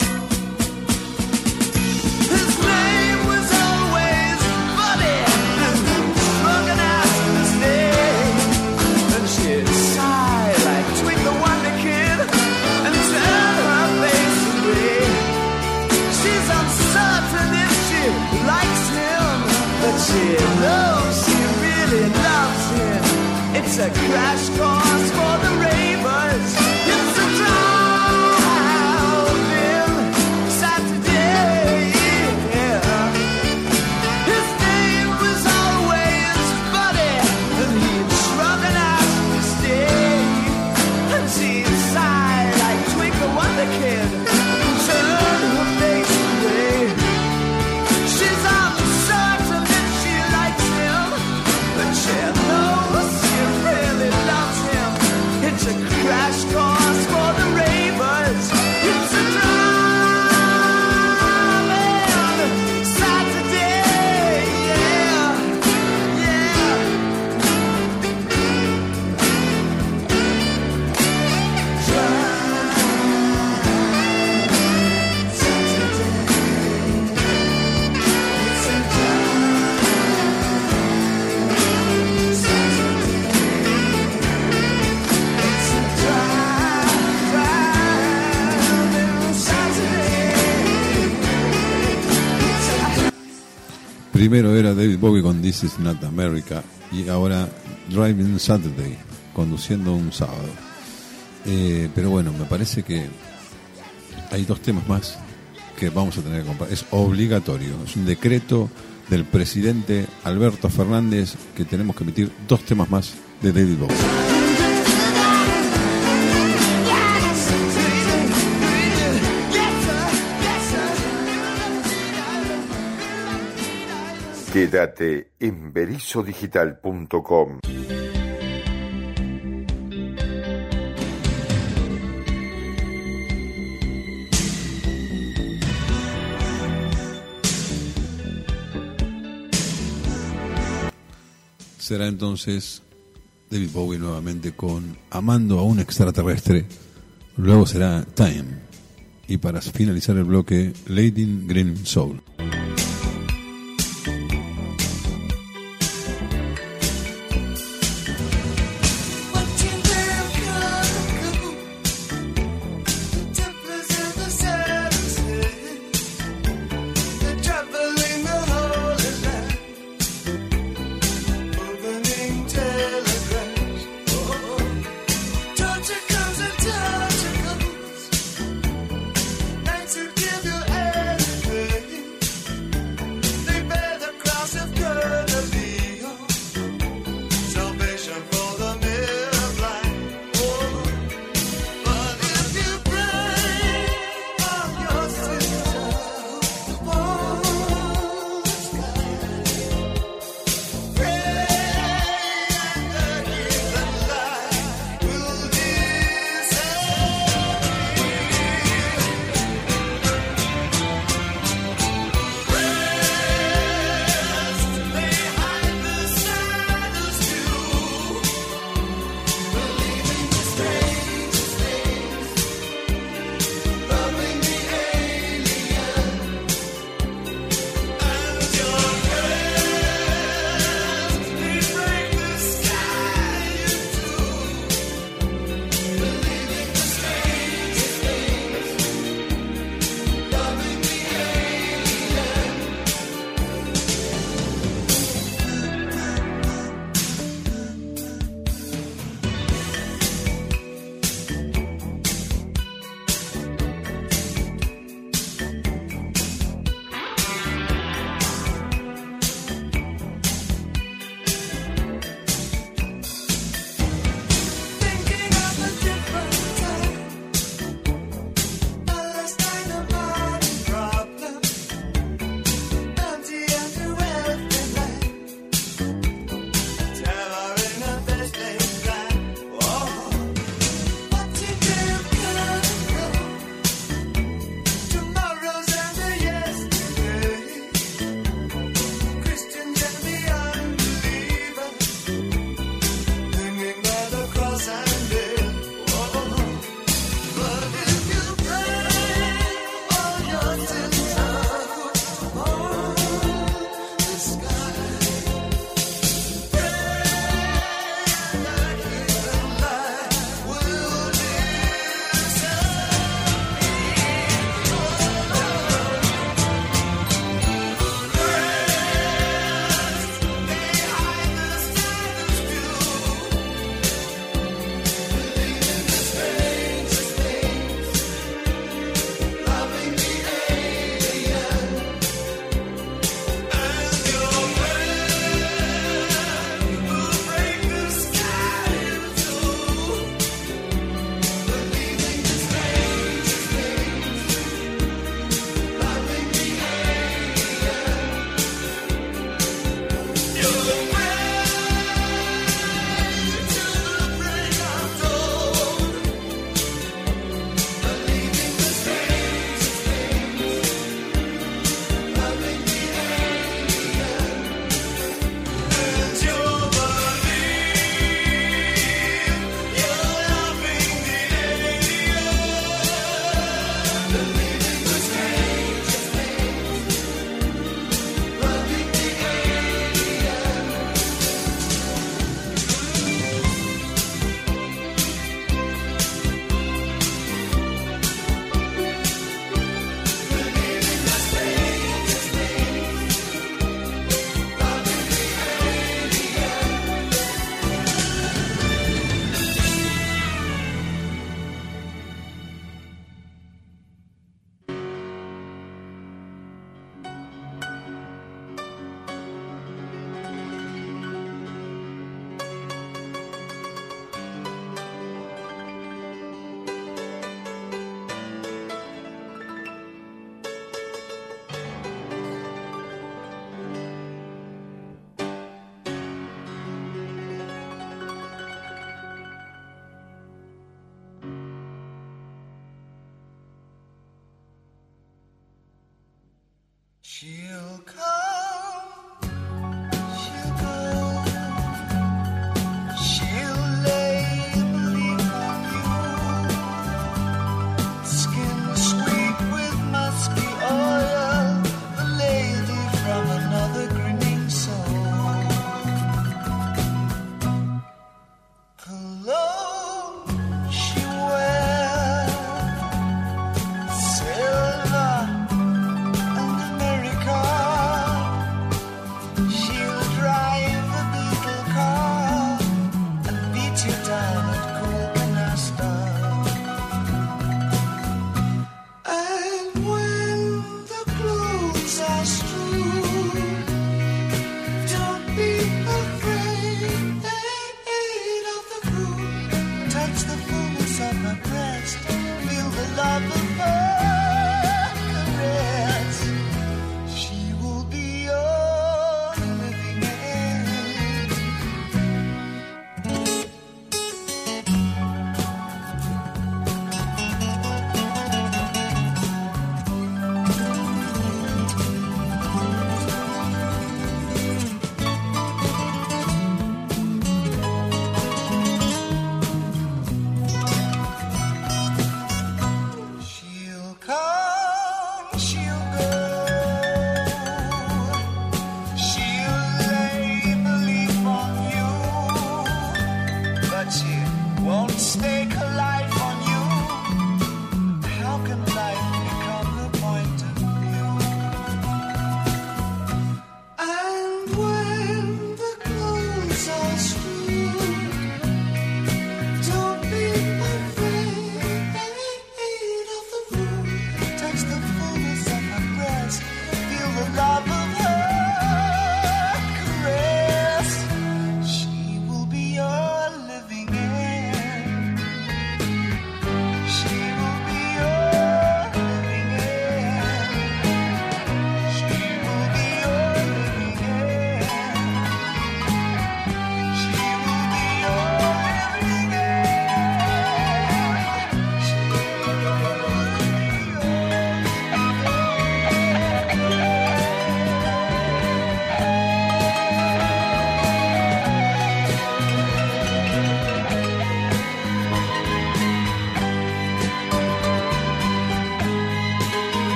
His name was always Buddy, smoking out to this day. And she'd sigh like Twig the Wonder Kid and turn her face away. She's uncertain if she likes him, but she knows he really loves him. It's a crash course for the ravers. It's a driving Saturday. Yeah. His name was always Buddy, and he'd shrug an ass to stay. And she'd sigh like Twig the Wonder Kid and turn her face away. She's uncertain if she likes him, but she knows she really loves him. It's a crash course for the ravers. It's a driving Saturday. Yeah, yeah. Primero era David Bowie con This Is Not America y ahora Driving Saturday, conduciendo un sábado. Eh, pero bueno, me parece que hay dos temas más que vamos a tener que comprar. Es obligatorio, es un decreto del presidente Alberto Fernández que tenemos que emitir dos temas más de David Bowie. Quédate en berizo digital punto com. Será entonces David Bowie nuevamente con Amando a un extraterrestre. Luego será Time. Y para finalizar el bloque, Lady Green Soul.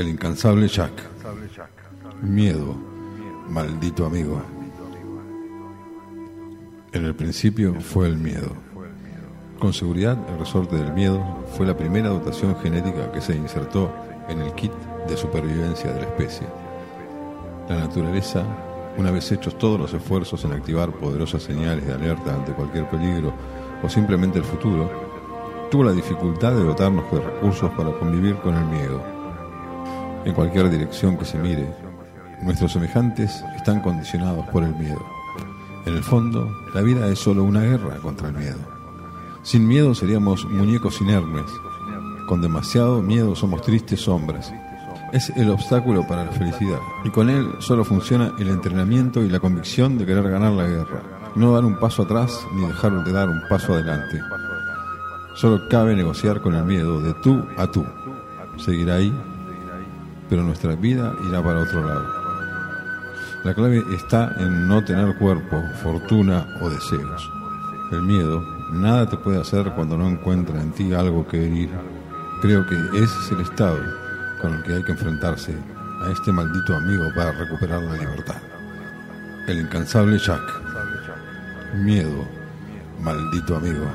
El incansable Jack. Miedo, maldito amigo. En el principio fue el miedo. Con seguridad, el resorte del miedo fue la primera dotación genética que se insertó en el kit de supervivencia de la especie. La naturaleza, una vez hechos todos los esfuerzos en activar poderosas señales de alerta ante cualquier peligro o simplemente el futuro, tuvo la dificultad de dotarnos de recursos para convivir con el miedo. En cualquier dirección que se mire, nuestros semejantes están condicionados por el miedo. En el fondo, la vida es solo una guerra contra el miedo. Sin miedo seríamos muñecos inermes. Con demasiado miedo somos tristes sombras. Es el obstáculo para la felicidad, y con él solo funciona el entrenamiento y la convicción de querer ganar la guerra, no dar un paso atrás ni dejar de dar un paso adelante. Solo cabe negociar con el miedo de tú a tú. Seguirá ahí, pero nuestra vida irá para otro lado. La clave está en no tener cuerpo, fortuna o deseos. El miedo nada te puede hacer cuando no encuentra en ti algo que herir. Creo que ese es el estado con el que hay que enfrentarse a este maldito amigo para recuperar la libertad. El incansable Jack. Miedo, maldito amigo.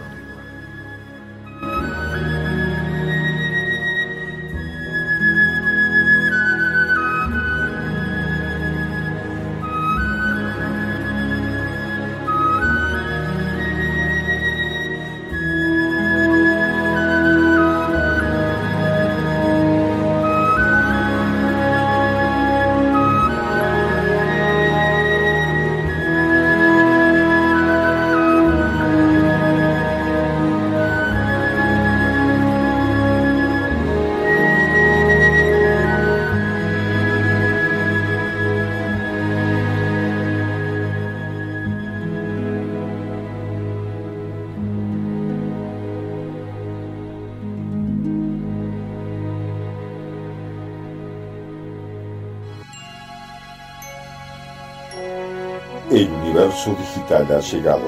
El universo digital ha llegado.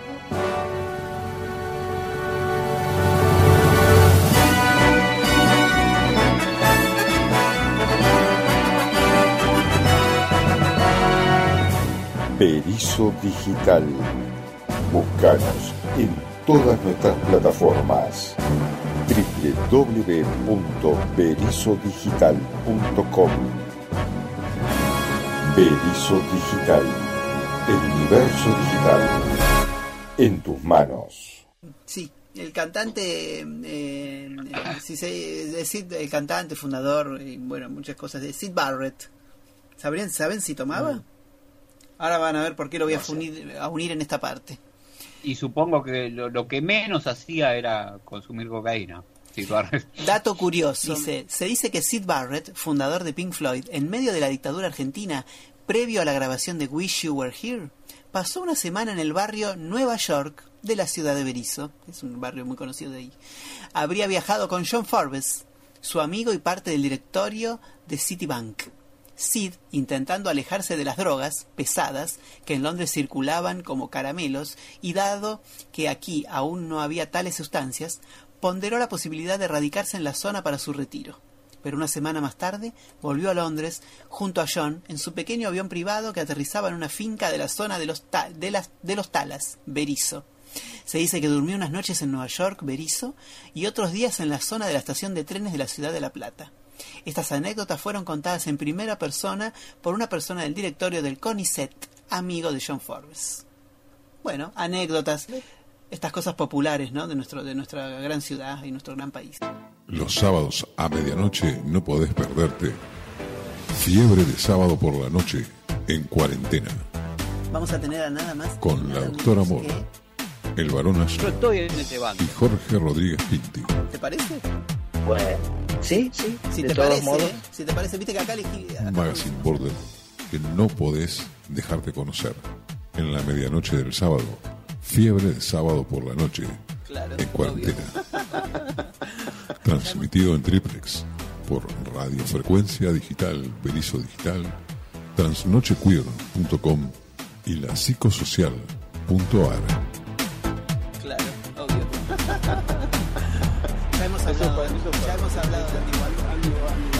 Berizo Digital. Búscanos en todas nuestras plataformas. doble u doble u doble u punto berizo digital punto com. Berizo Digital. El universo digital en tus manos. Sí, el cantante, eh, eh, si se, decir, el cantante, fundador, y bueno, muchas cosas de Syd Barrett. ¿Sabrían, ¿Saben si tomaba? Mm. Ahora van a ver por qué lo voy a, no unir, a unir en esta parte. Y supongo que lo, lo que menos hacía era consumir cocaína. Syd Barrett. Dato curioso, dice, se dice que Syd Barrett, fundador de Pink Floyd, en medio de la dictadura argentina, previo a la grabación de Wish You Were Here, pasó una semana en el barrio Nueva York de la ciudad de Berizo, que es un barrio muy conocido de ahí. Habría viajado con John Forbes, su amigo y parte del directorio de Citibank. Syd, intentando alejarse de las drogas pesadas que en Londres circulaban como caramelos, y dado que aquí aún no había tales sustancias, ponderó la posibilidad de radicarse en la zona para su retiro. Pero una semana más tarde volvió a Londres junto a John en su pequeño avión privado que aterrizaba en una finca de la zona de los, ta- de las, de los Talas, Berizo. Se dice que durmió unas noches en Nueva York, Berizo, y otros días en la zona de la estación de trenes de la ciudad de La Plata. Estas anécdotas fueron contadas en primera persona por una persona del directorio del CONICET, amigo de John Forbes. Bueno, anécdotas, estas cosas populares, ¿no?, de nuestro, de nuestra gran ciudad y nuestro gran país. Los sábados a medianoche no podés perderte Fiebre de sábado por la noche en cuarentena. Vamos a tener a nada más con nada la doctora Moro, que... el varón azul Yo estoy en ese bando. y Jorge Rodríguez Pinti. ¿Te parece? Bueno, sí, sí. Si de te todos parece, modos. ¿eh? Si te parece, viste que acá elegí... Un magazine border que no podés dejarte conocer. En la medianoche del sábado, Fiebre de sábado por la noche Claro, en cuarentena. Transmitido en triplex por Radiofrecuencia Digital, Berizo Digital, transnochequeer punto com y la psicosocial punto a r. Claro, obvio. Ya hemos hablado, ya hemos hablado de antiguo.